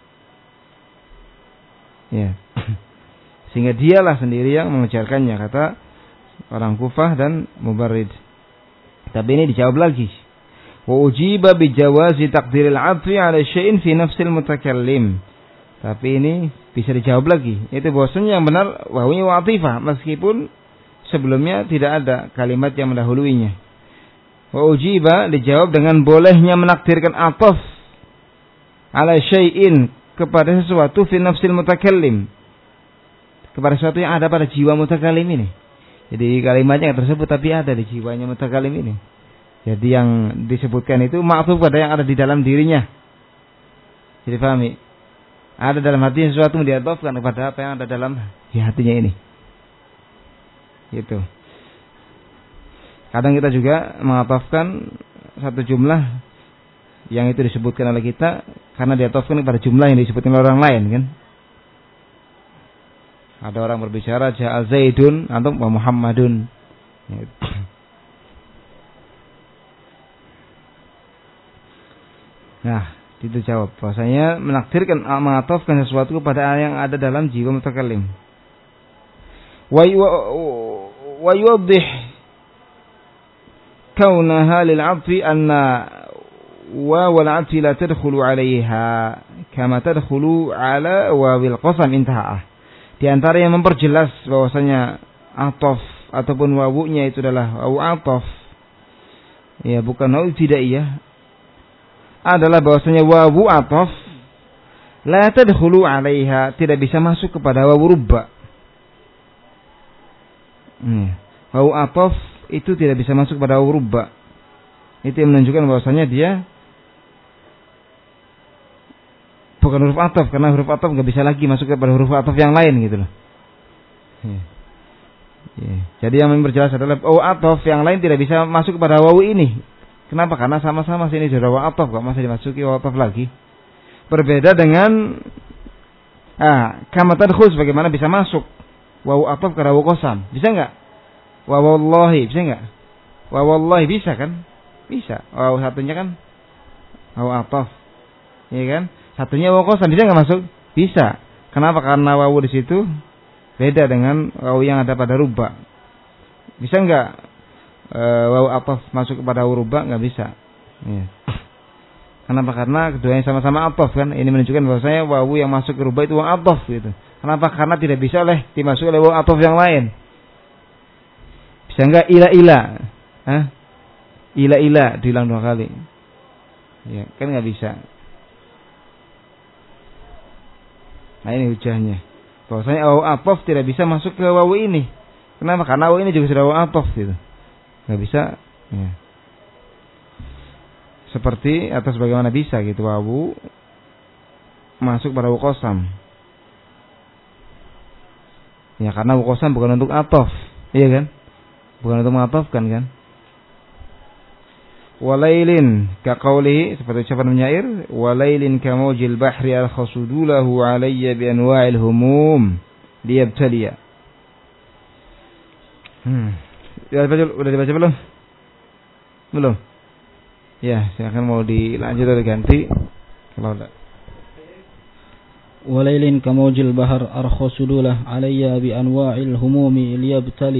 Ya. Sehingga dialah sendiri yang mengejarkannya, kata orang Kufah dan Mubarrid. Tapi ini dijawab lagi. Wa ujiba bi jawazi taqdiril 'athfi 'ala syai'in fi nafsil mutakallim. Tapi ini bisa dijawab lagi. Itu bahwasanya yang benar wawunya atifah meskipun sebelumnya tidak ada kalimat yang mendahuluinya. Wa ujiba, dijawab dengan bolehnya menakdirkan 'athaf 'ala syai'in, kepada sesuatu fi nafsil mutakallim, kepada sesuatu yang ada pada jiwa mutakalim ini. Jadi kalimatnya tersebut tapi ada di jiwanya mutakalim ini. Jadi yang disebutkan itu ma'tuf pada yang ada di dalam dirinya. Jadi pahami? Ada dalam hatinya sesuatu yang diatofkan kepada apa yang ada dalam di hatinya ini. Gitu. Kadang kita juga mengatofkan satu jumlah yang itu disebutkan oleh kita karena diatofkan kepada jumlah yang disebutkan oleh orang lain, kan? Ada orang berbicara ja'a Zaidun atau Muhammadun. Nah, itu jawab. Bahasanya menakdirkan, mengatofkan sesuatu kepada yang ada dalam jiwa mutakallim. Wa wa yuwaddih kaunaha lil 'athfi anna wa wal 'athfi la tadkhulu 'alayha kama tadkhulu 'ala wawil qasam, intaha. Di antara yang memperjelas bahwasanya ataf ataupun wawunya itu adalah wawu ataf, ya bukan wawu ibtidaiyah, adalah bahwasanya wawu ataf la tadkhulu 'alaiha, tidak bisa masuk kepada wawu rubba. Hmm. Wawu ataf itu tidak bisa masuk pada wawu rubba. Itu yang menunjukkan bahwasanya dia bukan huruf ataf, karena huruf ataf nggak bisa lagi masuk kepada huruf ataf yang lain gitu loh. Ya. Ya. Jadi yang memperjelas adalah wawu ataf yang lain tidak bisa masuk kepada wawu ini. Kenapa? Karena sama-sama sini sudah wawu ataf, kok masih dimasuki wawu ataf lagi. Berbeda dengan ah, kama tadkhul, bagaimana bisa masuk wawu ataf ke wawu qasam? Bisa nggak? Wa wallahi bisa nggak? Wa wallahi bisa kan? Bisa. Wawu satunya kan wawu ataf. Iya kan? Satunya wawu qasam bisa nggak masuk? Bisa. Kenapa? Karena wawu di situ beda dengan wawu yang ada pada rubba. Bisa nggak e, wawu ataf masuk kepada wawu rubba? Nggak bisa. Ya. Kenapa? Karena keduanya sama-sama ataf kan. Ini menunjukkan bahwasanya wawu yang masuk ke rubba itu wawu ataf gitu. Kenapa? Karena tidak bisa oleh dimasuki oleh wawu ataf yang lain. Bisa nggak ila-ila? Hah? Ila-ila diulang dua kali. Ya, kan nggak bisa. Nah ini hujahnya. Bahwasanya wawu ataf tidak bisa masuk ke wawu ini. Kenapa? Karena wawu ini juga sudah wawu ataf gitu. Nggak bisa. Ya. Seperti atau sebagaimana bisa gitu wawu masuk pada wawu qasam. Ya karena wawu qasam bukan untuk ataf, iya kan? Bukan untuk mengatafkan kan? Walailin ka qawlihi, seperti ucapan penyair, walailin ka mawjil bahri al-khasudulahu alayya bi anwa'il humum liyabtaliya. Hmm. Ya, udah dibaca belum? Belum. Ya, silakan mau dilanjut atau ganti. Kalau enggak. Walailin ka mawjil bahr al-khasudulahu alayya bi anwa'il humumi liyabtali.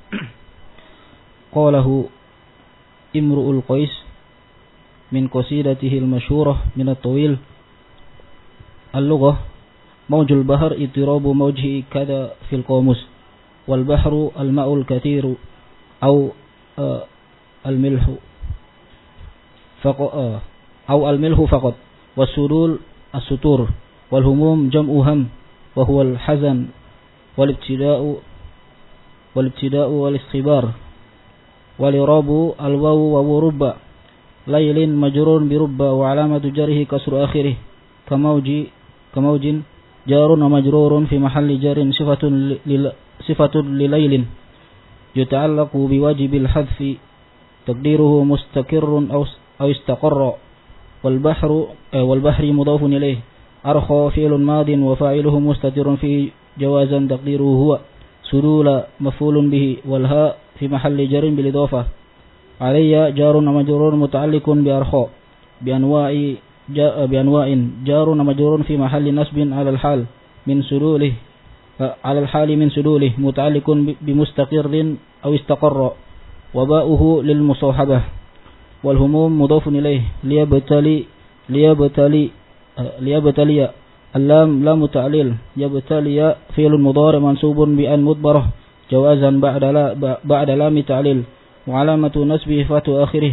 Qalahu Imru'ul Qais min qasidatihi al-masyhurah min at-tawil al-lughah mawjul bahr itirabu mawjihi kada fil qamus wal bahru al-ma'ul kathiru aw uh, al-milhu faqat uh, aw al-milhu faqat was-sudul as-sutur wal humum jam'u ham wa huwa al-hazan wal ibtida'u wal ibtida'u wal istibar walirabu alwawu wawu rubba laylin majrurun bi rubba wa alamatu jarhi kasru akhirih kamauji kamaujin jarun wa majrurun fi mahalli jarin sifatun lil sifatun lilaylin yata'allaqu bi wajibil hadfi taqdiruhu mustaqirrun aw aw istaqarra wal bahru eh, wal bahri mudafun ilayh arkha fi'lun madin wa fa'iluhu mustatirun fi jawazan taqdiruhu huwa sudula maf'ulun bihi wal ha في محل جر بالإضافة علي جار ومجرور متعلق بأرخاء بأنواع جاء بأنواع جار ومجرور في محل نصب على الحال من سدوله على الحال من سدوله متعلق بمستقر أو استقر وباؤه للمصاحبة والهموم مضاف إليه ليبتلي ليبتلي ليبتلي اللام لام تعليل يبتلي فعل مضارع منصوب بأن مضمرة جوازا بعد لا بعد لام تعليل وعلامة نسبه فتح آخره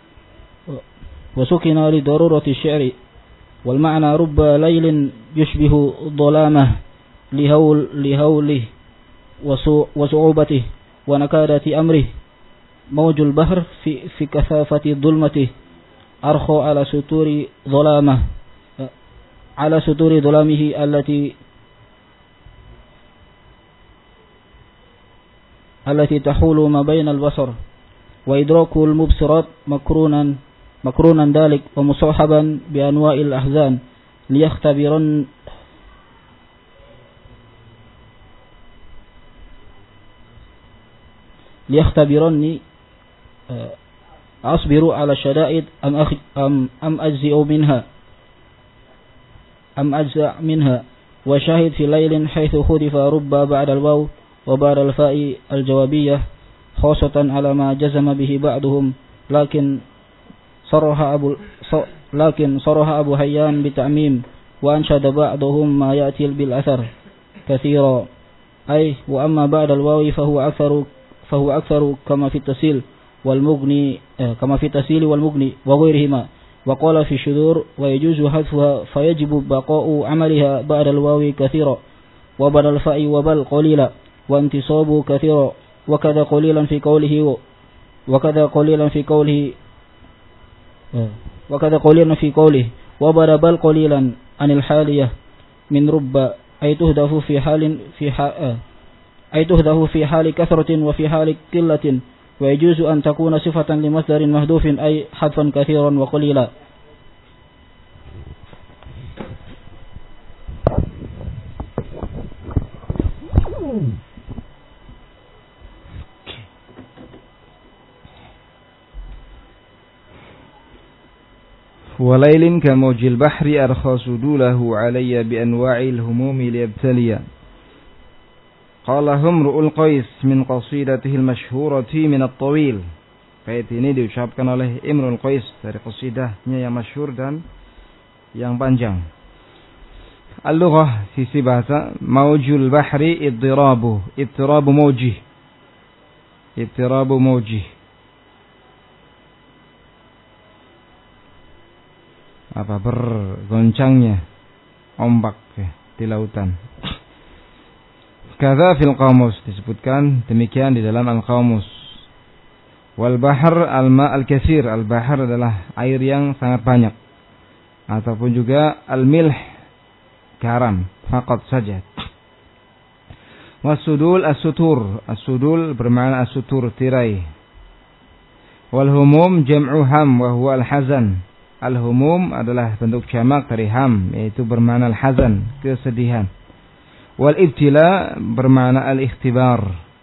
وسكن لضرورة الشعر والمعنى رب ليل يشبه ظلامه لهول لهوله وصعوبته ونكادة أمره موج البحر في في كثافة ظلمته أرخو على ستور ظلامه على ستور ظلامه التي التي تحول ما بين البصر وإدراك المبصرات مكرونا مكرونا ذلك ومصاحبا بأنواع الأحزان ليختبرن ليختبرني أصبر على الشدائد أم أم أم أجزئ منها أم أجزع منها وشاهد في ليل حيث خذف رب بعد الواو وبعد الفاء الجوابية خاصة على ما جزم به بعضهم لكن صرح أبو لكن صرح أبو هيان بتعميم وأنشد بعضهم ما يأتي بالأثر كثيرا أي وأما بعد الواو فهو أكثر فهو أكثر كما في التسهيل والمغني كما في التسهيل والمغني وغيرهما وقال في الشذور ويجوز حذفها فيجب بقاء عملها بعد الواو كثيرا وبعد الفاء وبل قليلا وانتصاب كثيرا وكذا قليلا في قوله وكذا قليلا في قوله وكذا قليلا في قوله وبر بل قليلا عن الحالية من رب أي تهدف في حال في حال أي تهدف في حال كثرة وفي حال قلة ويجوز أن تكون صفة لمصدر محذوف أي حذفا كثيرا وقليلا. walailin kamawjil bahri arkha sudulahu alayya bi anwa'il humumi liyabtaliya. Qala Humru'ul Qais min qasidatihi al-masyhurati min at-tawil. Bait ini diucapkan oleh Imrul Qais dari qasidahnya yang masyhur dan yang panjang. Al-lughah, sisi bahasa, mawjul bahri iddirabu, iddirabu mawjih. Iddirabu mawjih. Apa bergoncangnya ombak ya, di lautan. Kadza fil qamus, disebutkan demikian di dalam al-qamus. Wal bahr al-ma' al-katsir, al-bahr adalah air yang sangat banyak. Ataupun juga al-milh, garam, faqat saja. Wasudul as-sutur, as-sudul bermakna as-sutur, tirai. Wal humum jam'u ham wa huwa al-hazan. Al-humum adalah bentuk jamak dari ham, yaitu bermakna al-hazan, kesedihan. Wal ibtila bermakna al-ikhtibar.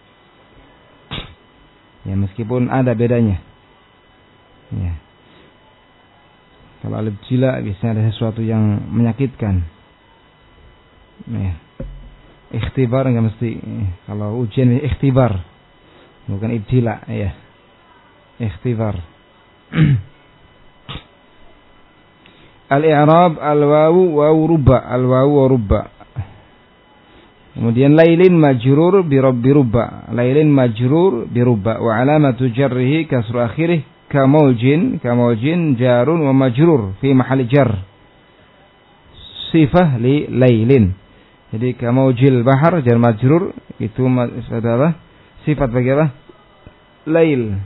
Ya, meskipun ada bedanya. Ya. Kalau al-ibtila biasanya ada sesuatu yang menyakitkan. Ya. Ikhtibar enggak mesti. Kalau ujian ikhtibar, bukan ibtila, ya. Ikhtibar. Al-i'rab al-wawu wa rubba, al-wawu wa rubba. Kemudian lailin majrur bi rabbi rubba, lailin majrur bi rubba wa alamatu jarrihi kasru akhirih kamawjin, kamawjin jarun wa majrur fi mahali jar. Sifah li lailin. Jadi kamawjil bahar jar majrur itu adalah sifat bagi apa? Lail.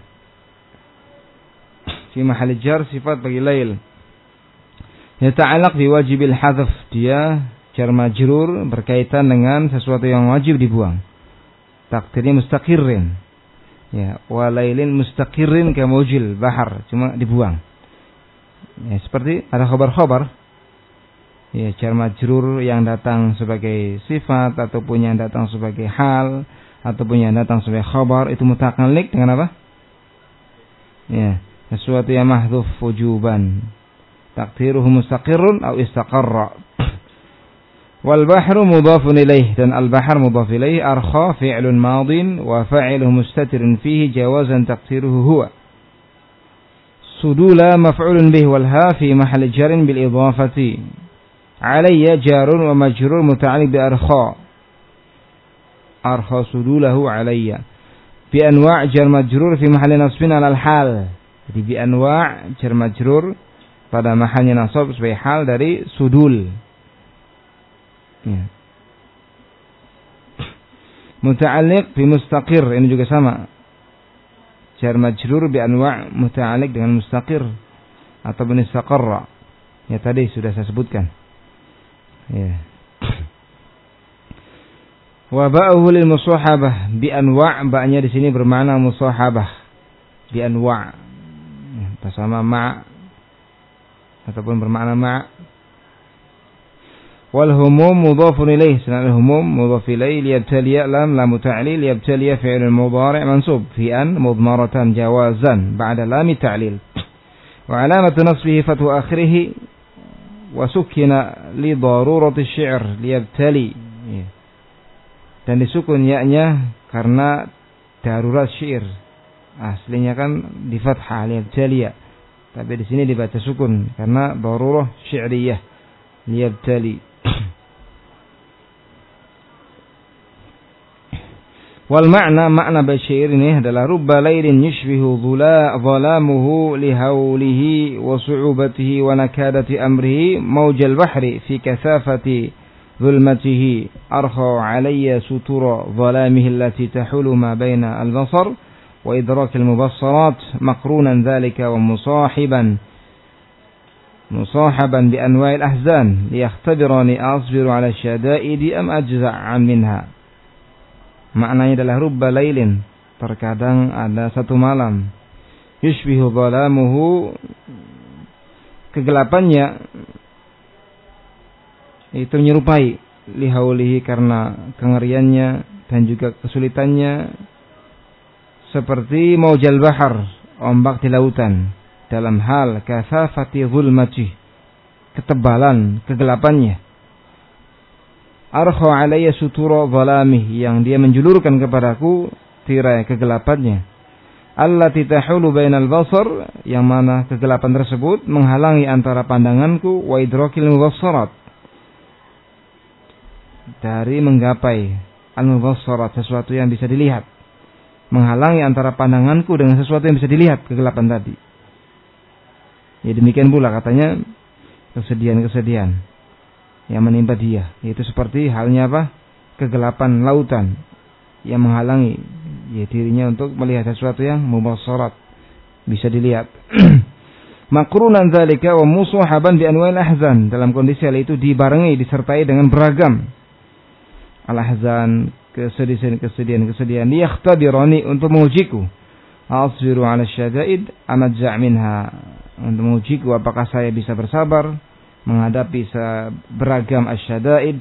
Fi mahali jar sifat bagi lail. Yata'allaq bi wajibil hadzf, dia jar majrur berkaitan dengan sesuatu yang wajib dibuang. Takdirnya mustaqirrin. Ya, walailin mustaqirrin kamawjil bahar, cuma dibuang. Ya, seperti ada khabar-khabar. Ya, jar majrur yang datang sebagai sifat ataupun yang datang sebagai hal ataupun yang datang sebagai khabar itu mutakallik dengan apa? Ya, sesuatu yang mahdzuf wujuban. Takdiruhu mustaqirrun atau istaqarra. Wal bahru mudhafun ilaih, dan al bahr mudhaf ilaih. Arkha fi'lun madin wa fa'iluhu mustatirun fihi jawazan taqdiruhu huwa. Sudula maf'ulun bih wal ha fi mahall jarin bil idhafati. Alayya jarun wa majrur muta'alliq bi arkha. Arkha sudulahu alayya. Bi anwa' jar majrur fi mahall nasbin ala al hal. Jadi bi anwa' jar majrur pada mahalnya nasab sebagai hal dari sudul. Ya. Muta'alliq bi mustaqir, ini juga sama. Jar majrur bi anwa' muta'alliq dengan mustaqir atau bin istaqarra. Ya, tadi sudah saya sebutkan. Ya. Wa ba'uhu lil musahabah bi anwa', ba'nya di sini bermakna musahabah. Bi anwa'. Ya, bersama ma' ataupun bermakna ma'. Wal humum mudhafun ilaih, sedangkan humum mudhaf ilaih. Liyabtaliya lam lam ta'lil, liyabtaliya fi'il mudhari' mansub fi an mudmaratan jawazan ba'da lam ta'lil. Wa alamatu nasbihi fathu akhirih wa sukkina li darurati syi'r liyabtali. Dan disukun ya-nya karena darurat syair. Aslinya kan di fathah liyabtaliya. Tapi di sini dibaca sukun karena darurah syi'riyah liyabtali. Wal ma'na, makna bait syair ini adalah rubba lailin yushbihu dhalamuhu lihaulihi wa su'ubatihi wa nakadati amrihi mawjal bahri fi kasafati dhulmatihi arkha alayya sutura dhalamihi allati tahulu ma baina al-basar وإدراك المبصرات مقرونا ذلك ومصاحبا مصاحبا بأنواع الأحزان ليختبرني أصبر على الشدائد أم أجزع عن منها. Maknanya adalah rubba lailin, terkadang ada satu malam, yushbihu dhalamuhu, kegelapannya itu menyerupai lihaulihi karena kengeriannya dan juga kesulitannya, seperti maujal bahar, ombak di lautan. dalam hal kasafati zulmati, ketebalan kegelapannya. Arkha alayya sutura zalamih, yang dia menjulurkan kepadaku tirai kegelapannya. Allati tahulu bainal basar, yang mana kegelapan tersebut menghalangi antara pandanganku wa idrakil mubassarat, dari menggapai al-mubassarat, sesuatu yang bisa dilihat. Menghalangi antara pandanganku dengan sesuatu yang bisa dilihat, kegelapan tadi. Ya demikian pula katanya kesedihan-kesedihan yang menimpa dia, yaitu seperti halnya apa? Kegelapan lautan yang menghalangi ya dirinya untuk melihat sesuatu yang mubassarat, bisa dilihat. Makrunan dzalika wa musahaban bi anwa'il ahzan, dalam kondisi hal itu dibarengi, disertai dengan beragam al-ahzan, kesedihan, kesedihan, kesedihan. Liyakhtabirani, untuk mengujiku. Asbiru 'ala syada'id amadza' minha, untuk mengujiku apakah saya bisa bersabar menghadapi beragam asyada'id,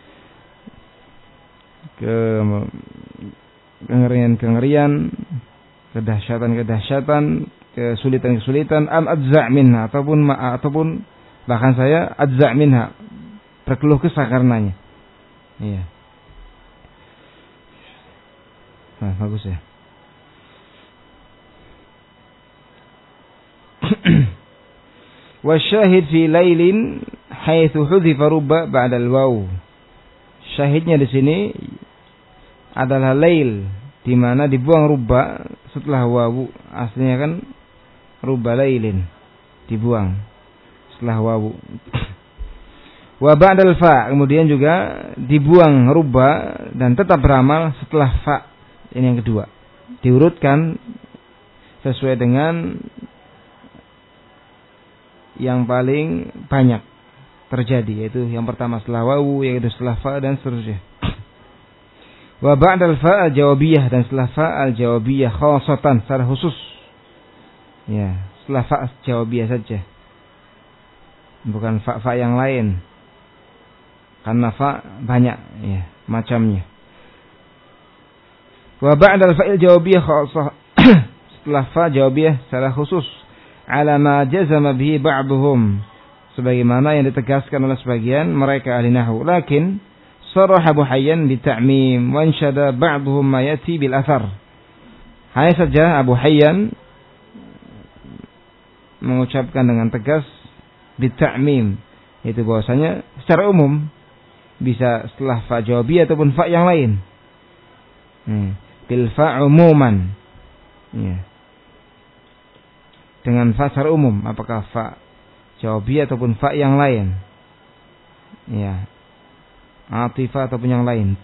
ke kengerian-kengerian, kedahsyatan-kedahsyatan, kesulitan-kesulitan, am adza' minha, ataupun ataupun bahkan saya adza' minha, berkeluh kesah karenanya. Iya. Nah, bagus ya. Wasyahid fi lailin haitsu hudhifa rubba ba'da al-waw. Syahidnya di sini adalah lail, di mana dibuang rubba setelah wawu. Aslinya kan rubba lailin, dibuang setelah wawu. Wa ba'da al-fa, kemudian juga dibuang rubba dan tetap beramal setelah fa. Ini yang kedua. Diurutkan sesuai dengan yang paling banyak terjadi, yaitu yang pertama setelah wawu, yaitu setelah fa, dan seterusnya. Wa ba'dal fa al-jawabiyah, dan setelah fa al-jawabiyah khassatan, secara khusus. Ya, setelah fa jawabiyah saja. Bukan fa-fa yang lain. Karena fa banyak ya macamnya. Wa ba'dal fa al-jawabiyah khassah, setelah fa jawabiyah secara khusus. Ala ma jazama bihi ba'duhum, sebagaimana yang ditegaskan oleh sebagian mereka ahli nahwu. Lakin sarah Abu Hayyan bi ta'mim wa anshada ba'duhum ma yati bil athar. Hanya saja Abu Hayyan mengucapkan dengan tegas bi ta'mim, yaitu bahwasanya secara umum bisa setelah fa jawabiyah ataupun fa yang lain. Hmm. Bil fa umuman. Ya. Dengan fa secara umum, apakah fa jawabiyah ataupun fa yang lain, ya, atifah ataupun yang lain.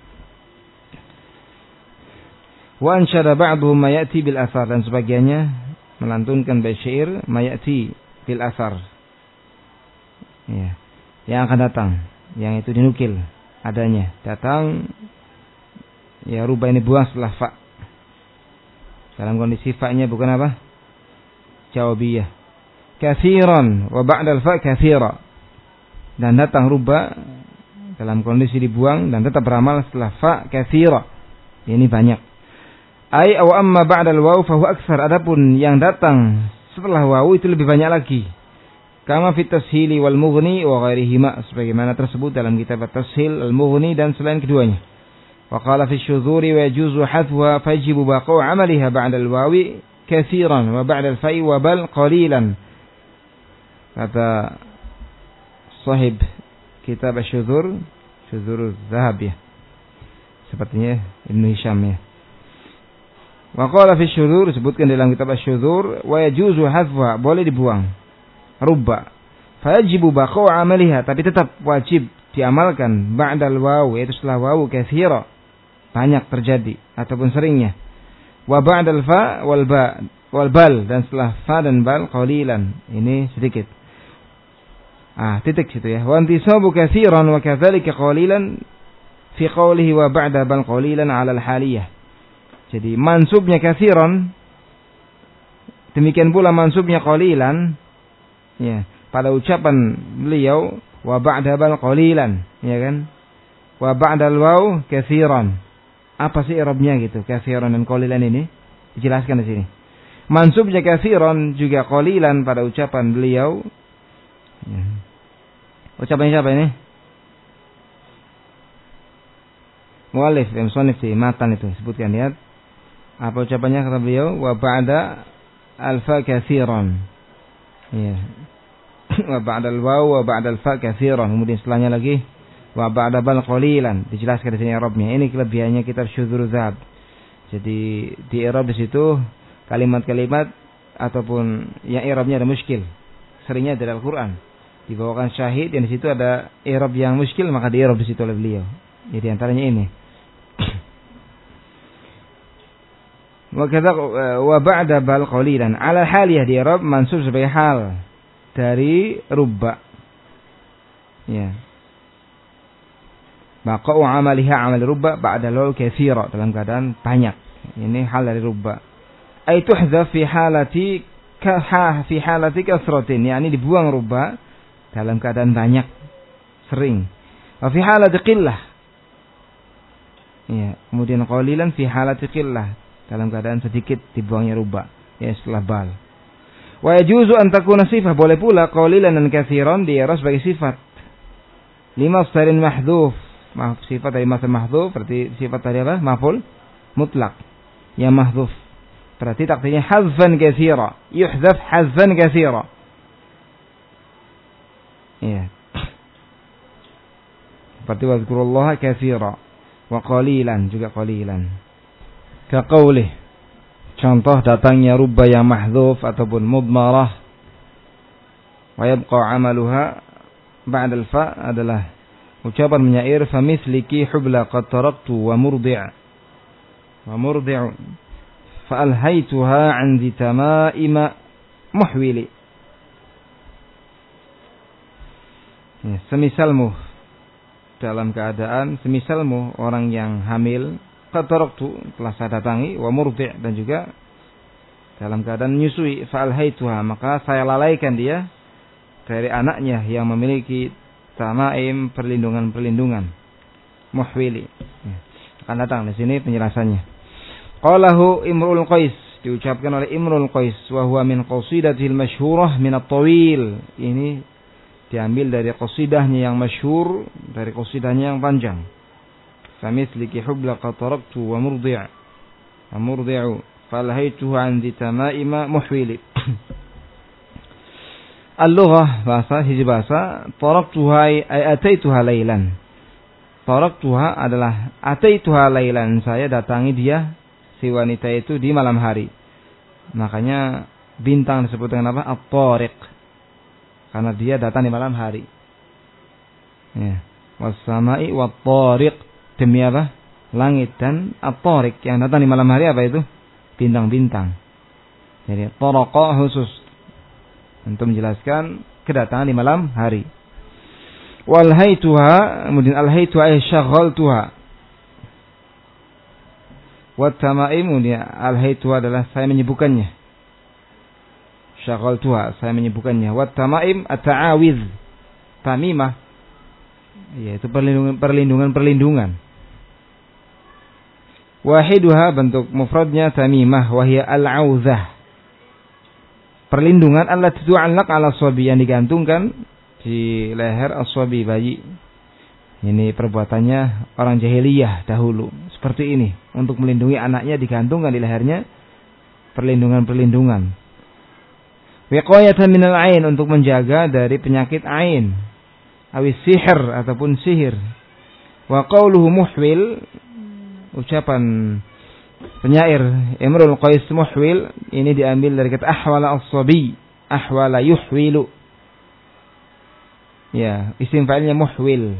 Wa ansyada ba'dhum ma ya'ti bil athar, dan sebagiannya melantunkan bait syair ma ya'ti bil athar, ya, yang akan datang, yang itu dinukil adanya, datang ya rubah ini buang setelah fa, dalam kondisi fa-nya bukan apa? Jawabiyah. Katsiran wa ba'dal fa katsira, dan datang rubba dalam kondisi dibuang dan tetap beramal setelah fa katsira, ini banyak. Ai aw amma ba'dal waw fa huwa aktsar, adapun yang datang setelah wawu itu lebih banyak lagi. Kama fit tashili wal mughni wa ghairihima, sebagaimana tersebut dalam kitab at-tashil, al-mughni, dan selain keduanya. Wa qala fi syudhuri wa yajuzu hadfuha fajibu baqa'u 'amaliha ba'dal wawi katsiran wa ba'dal fa'i wa bal qalilan. Kata sahib kitab asy-syudzur, syudzur zahab ya, sepertinya Ibnu Hisham ya. Wa qala fi syudzur, disebutkan dalam kitab asy-syudzur, wa yajuzu hadfuha, boleh dibuang rubba, fa yajibu baqa'u 'amaliha, tapi tetap wajib diamalkan ba'dal waw, yaitu setelah wawu katsira, banyak terjadi ataupun seringnya. Wa ba'dal fa wal ba wal bal, dan setelah fa dan bal qalilan, ini sedikit. Ah, titik situ ya. Wa intisabu katsiran wa kadzalika qalilan fi qawlihi wa ba'da bal qalilan 'ala al-haliyah. Jadi mansubnya katsiran, demikian pula mansubnya qalilan ya pada ucapan beliau wa ba'da bal qalilan, ya kan? Wa ba'dal waw katsiran. Apa sih i'rabnya gitu, katsiran dan qalilan ini? Dijelaskan di sini. Mansubnya katsiran juga qalilan pada ucapan beliau. Ya. Ucapannya siapa ini? Mu'allif, musannif di matan itu sebutkan, lihat. Apa ucapannya kata beliau? Wa ba'da alfa katsiran. Ya. Wa ba'da al-waw wa ba'da alfa katsiran. Kemudian setelahnya lagi wa ba'da bal qalilan. Dijelaskan di sini i'rabnya. Ini kelebihannya kitab Syudzul Zahab. Jadi di i'rab di situ kalimat-kalimat ataupun yang i'rabnya ada muskil. Seringnya dari Al-Qur'an. Dibawakan syahid yang di situ ada i'rab yang muskil, maka di i'rab di situ oleh beliau. Jadi antaranya ini. Wa kadza wa ba'da bal qalilan ala haliyah di i'rab mansub sebagai hal dari rubba. Ya. Baqa'u amaliha amal rubba ba'da law katsira, dalam keadaan banyak. Ini hal dari rubba. Ai tuhdzaf fi halati ka fi halati kasratin, yakni dibuang rubba dalam keadaan banyak, sering. Wa fi halati qillah. Ya, kemudian qalilan fi halati qillah, dalam keadaan sedikit dibuangnya rubba, ya setelah bal. Wa yajuzu an takuna sifah, boleh pula qalilan dan katsiran di'rab sebagai sifat. Lima sarin mahdhuf, maaf sifat dari masa mahdhuf, berarti sifat dari apa? Maf'ul mutlak. Yang mahdhuf. Berarti takdirnya hazfan katsira, yuhdzaf hazfan katsira. Ya. Seperti wazkurullaha katsira wa qalilan, juga qalilan. Ka qaulih, contoh datangnya rubba yang mahdhuf ataupun mudmarah wa yabqa amaluha ba'da al-fa adalah ucapan menyair famithli hubla qad taraktu wa murdi' wa murdi'u fa alhaytuha 'an dhi tama'ima muhwili. Ya, semisalmu dalam keadaan semisalmu orang yang hamil qad taraktu telah saya datangi wa murdi' dan juga dalam keadaan menyusui fa alhaytuha maka saya lalaikan dia dari anaknya yang memiliki tamaim perlindungan-perlindungan muhwili. Ya, akan datang di sini penjelasannya. Qalahu Imrul Qais, diucapkan oleh Imrul Qais, wa huwa min qasidatil masyhurah min at-tawil. Ini diambil dari qasidahnya yang masyhur, dari qasidahnya yang panjang. Famithli hubla qad taraktu wa murdi' wa murdi'u falhaytuhu 'an dhi tama'ima muhwili. Al-lughah, bahasa, sisi bahasa, taraktuha ay ataituha lailan. Taraktuha adalah ataituha lailan, saya datangi dia, si wanita itu di malam hari. Makanya bintang disebut dengan apa? At-tariq. Karena dia datang di malam hari. Ya. Was-sama'i wat-tariq, demi apa? Langit dan at-tariq, yang datang di malam hari apa itu? Bintang-bintang. Jadi taraqa khusus untuk menjelaskan kedatangan di malam hari. Wal haytuha, kemudian al haytuha ay syaghaltuha. Wa tamaim, kemudian al haytuha adalah saya menyibukkannya. Syaghaltuha, saya menyibukkannya. Wa tamaim at-ta'awiz, tamimah, yaitu perlindungan perlindungan perlindungan. Wahiduha, bentuk mufradnya tamimah, wa hiya al-auzah, perlindungan allati tu'allaq 'ala shabi, yang digantungkan di leher as-shabi, bayi. Ini perbuatannya orang jahiliyah dahulu seperti ini, untuk melindungi anaknya digantungkan di lehernya perlindungan-perlindungan. Wiqayatan minal ain, untuk menjaga dari penyakit ain, awis sihir ataupun sihir. Wa qawluhu muhwil, ucapan penyair Imrul Qais muhwil ini diambil dari kata ahwala as-sabi, ahwala yuhwilu. Ya, isim fa'ilnya muhwil.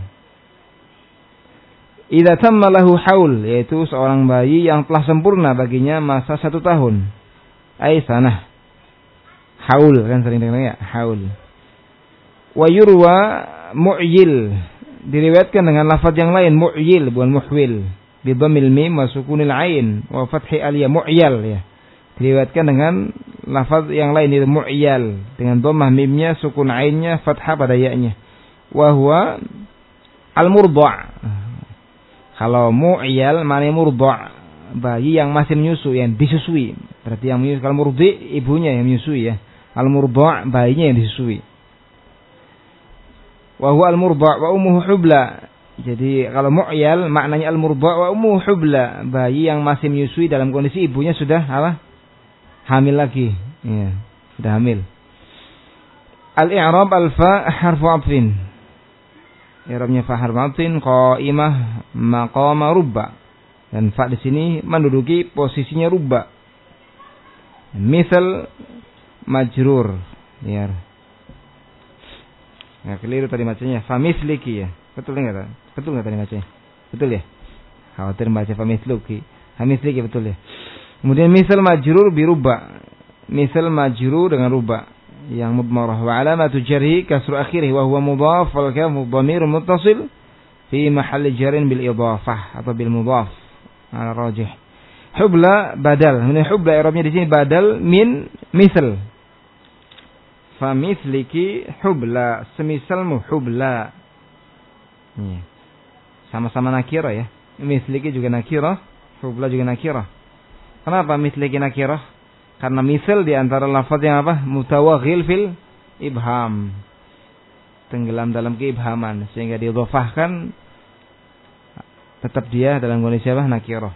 Idza tamma lahu haul, yaitu seorang bayi yang telah sempurna baginya masa satu tahun. Ai sanah. Haul kan sering dengar ya, haul. Wa yurwa mu'yil, diriwayatkan dengan lafaz yang lain mu'yil bukan muhwil, bi dhammil mim wa sukunil ain wa fathi aliyah, mu'yal ya. Diriwayatkan dengan lafaz yang lain itu mu'yal, dengan dhammah mimnya, sukun ainnya, fathah pada ya-nya. Wa huwa al-murda'. Kalau mu'yal maknanya murda', bayi yang masih menyusui, yang disusui. Berarti yang menyusui, kalau murdi ibunya yang menyusui ya. Al-murda' bayinya yang disusui. Wa huwa al-murda' wa ummuhu hubla. Jadi kalau mu'yal maknanya al-murda' wa ummuhu hubla, bayi yang masih menyusui dalam kondisi ibunya sudah apa? Hamil lagi. Ya, sudah hamil. Al-i'rab al-fa harfu 'athfin. I'rabnya fa harfu 'athfin qa'imah maqama rubba. Dan fa di sini menduduki posisinya rubba. Misal majrur. Ya. Ya, keliru tadi bacanya. Fa misliki ya. Betul enggak? Betul enggak tadi bacanya? Betul ya? Khawatir baca fa misluki. Ha misliki betul ya. Kemudian misal majrur bi rubba. Misal majrur dengan rubba yang mudmarah wa alamatu jarhi kasru akhirih wa huwa mudhaf wal kafu dhamir muttasil fi mahall jarin bil idhafah atau bil mudhaf. Al-rajih. Hubla badal. Ini hubla i'rabnya di sini badal min misal. Fa misliki hubla, semisalmu hubla. Ini. Sama-sama nakirah ya. Misliki juga nakirah, hubla juga nakirah. Kenapa misliki nakirah? Karena misal di antara lafaz yang apa? Mutawaghil fil ibham. Tenggelam dalam keibhaman sehingga diidhafahkan tetap dia dalam kondisi apa? Nakirah.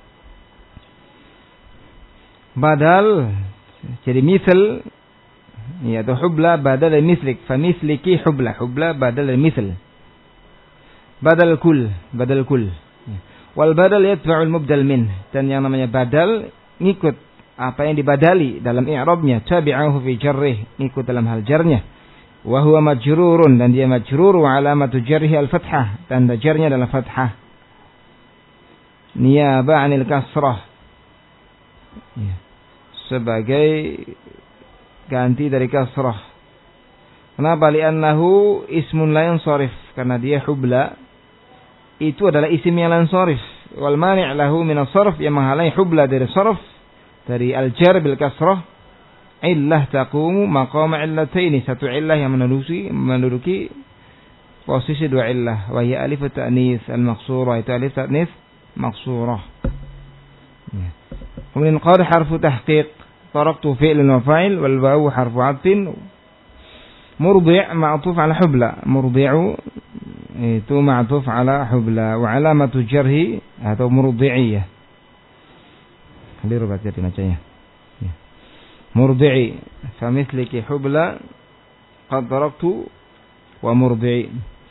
Badal jadi misal ya atau hubla badal dari mislik. Fa misliki hubla. Hubla badal dari misal. Badal kul, badal kul. Wal badal yatba'ul mubdal min. Dan yang namanya badal ngikut apa yang dibadali dalam i'rabnya. Tabi'ahu fi jarrih, ngikut dalam hal jarnya. Wa huwa majrurun, dan dia majrur, wa alamatu jarhi al-fathah, tanda jarnya adalah fathah. Niyaba 'anil kasrah. Ya. Sebagai ganti dari kasrah. Kenapa? Li'annahu ismun la yansarif. Karena dia hubla itu adalah isim yang lansarif. Wal mani' lahu min as-sarf, yang menghalangi hubla dari sarf, dari al-jar bil kasrah, illah taqumu maqama illataini, satu illah yang menduduki menduduki posisi dua illah, wa hiya alif ta'nis al-maqsurah, itu alif ta'nis maqsurah. Ya. Kemudian qad harfu tahqiq, taraktu fi'l wa fa'il, wal wawu harfu 'athfin, murdi' ma'tuf 'ala hubla, murdi'u itu ma'tuf 'ala hubla, wa alamatu jarhi atau murdi'iyah. Keliru baca bacanya. Ya. Murdi'i, fa misliki hubla qad taraktu wa murdi'i.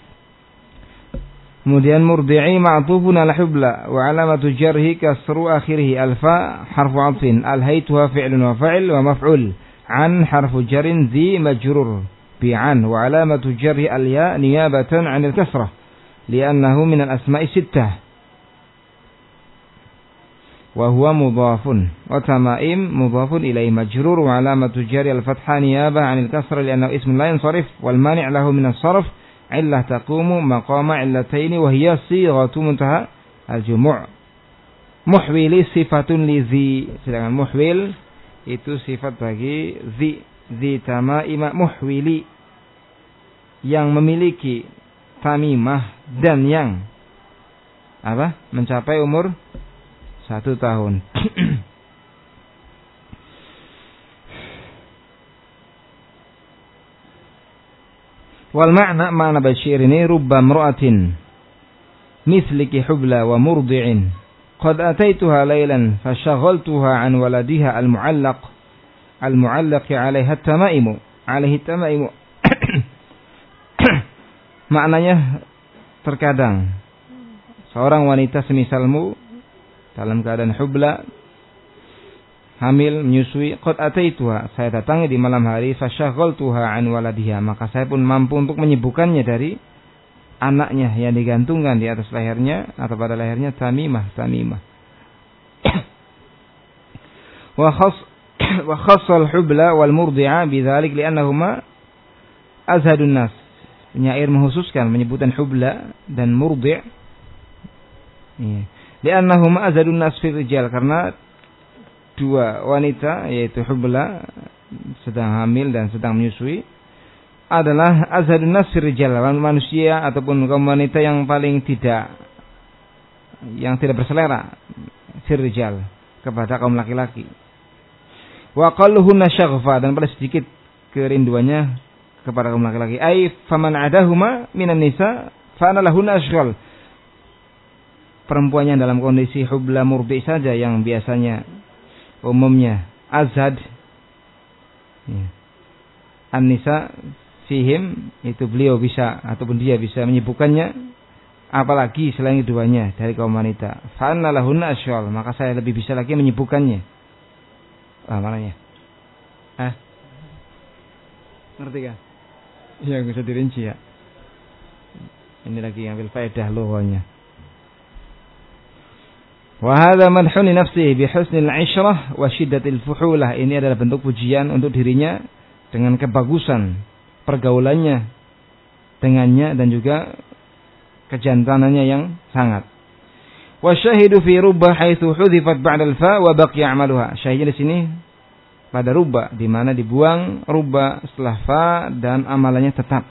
Kemudian murdi'i ma'tufun 'ala hubla, wa alamatu jarhi kasru akhirih, alfa harfu 'athfin, alhaytuha fi'lun wa fa'il wa maf'ul, an harfu jarin dhi majrur bi'an, wa alamatu jarhi al-ya niyabatan 'anil kasrah li'annahu min al-asma'i sittah wa huwa mudhafun, wa tamaim mudhafun ilayhi majrur, wa alamatu jarhi al-fathah niyabah 'anil kasrah li'annahu ismun la yansarif, wal mani' lahu min as-sarf illah taqumu maqama illataini wa hiya sighatu muntaha al-jumu'. Muhwili sifatun li zi, sedangkan muhwil itu sifat bagi zi. Zi tamaima muhwili, yang memiliki tamimah dan yang apa? Mencapai umur satu tahun. Wal makna makna basyir ini rubba mra'atin misliki hubla wa murdi'in qad ataituha laylan fashaghaltuha an waladiha al-mu'allaq al-mu'allaq 'alaiha at-tamaimu 'alaihi at-tamaimu. Maknanya terkadang seorang wanita semisalmu dalam keadaan hubla, hamil, menyusui, qad ataituha, saya datangi di malam hari, fashaghaltuha an waladiha, maka saya pun mampu untuk menyibukkannya dari anaknya yang digantungkan di atas lehernya atau pada lehernya, tamimah, tamimah. Wa khas wa khassal hubla wal murdi'a bidzalik li'annahuma azhadun nas. Penyair menghususkan menyebutkan hubla dan murdi', iya, li'annahuma azhadun nas fi rijal, karena dua wanita yaitu hubla sedang hamil dan sedang menyusui adalah azhadun nas fi rijal, manusia ataupun kaum wanita yang paling tidak yang tidak berselera firrijal, kepada kaum laki-laki. Wa qalluhunna syaghfa, dan paling sedikit kerinduannya kepada kaum laki-laki. Ai faman adahuma minan nisa fa ana lahunna ashghal. Perempuannya dalam kondisi hubla murbi saja yang biasanya umumnya azad. Ya. An-nisa fihim, itu beliau bisa ataupun dia bisa menyibukkannya, apalagi selain keduanya dari kaum wanita. Fa anna lahunna ashghal, maka saya lebih bisa lagi menyibukkannya. Ah, mananya? Ah. Ngerti kan? Ya, bisa dirinci ya. Ini lagi ngambil faedah lughahnya. Wa hadza madhun li nafsihi bi husnil 'ishrah wa shiddatil fuhulah. Ini adalah bentuk pujian untuk dirinya dengan kebagusan pergaulannya dengannya dan juga kejantanannya yang sangat. Wa syahidu fi rubba haitsu hudhifat ba'da al-fa wa baqiya 'amaluha. Syahidnya di sini pada rubba, di mana dibuang rubba setelah fa dan amalannya tetap.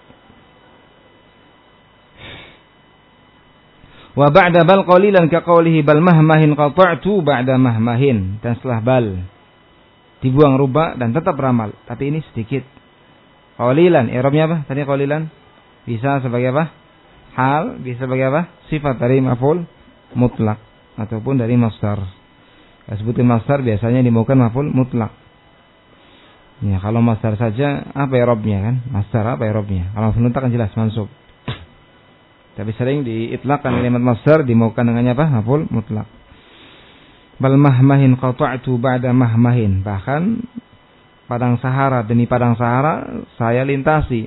Wa ba'da bal qalilan ka qawlihi bal mahmahin qata'tu ba'da mahmahin, dan setelah bal dibuang rubba dan tetap ramal, tapi ini sedikit. Qalilan, i'rabnya apa? Tadi qalilan bisa sebagai apa? Hal, bisa sebagai apa? Sifat dari maf'ul mutlak ataupun dari masdar. Sebutin masdar biasanya dimaukan maf'ul mutlak. Ya, kalau masdar saja apa i'rabnya kan? Masdar apa i'rabnya? Kalau maf'ul mutlak kan jelas mansub. Tapi sering diitlaqkan kalimat masdar dimaukan dengannya apa? Maf'ul mutlak. Bal mahmahin qata'tu ba'da mahmahin. Bahkan padang sahara demi padang sahara saya lintasi.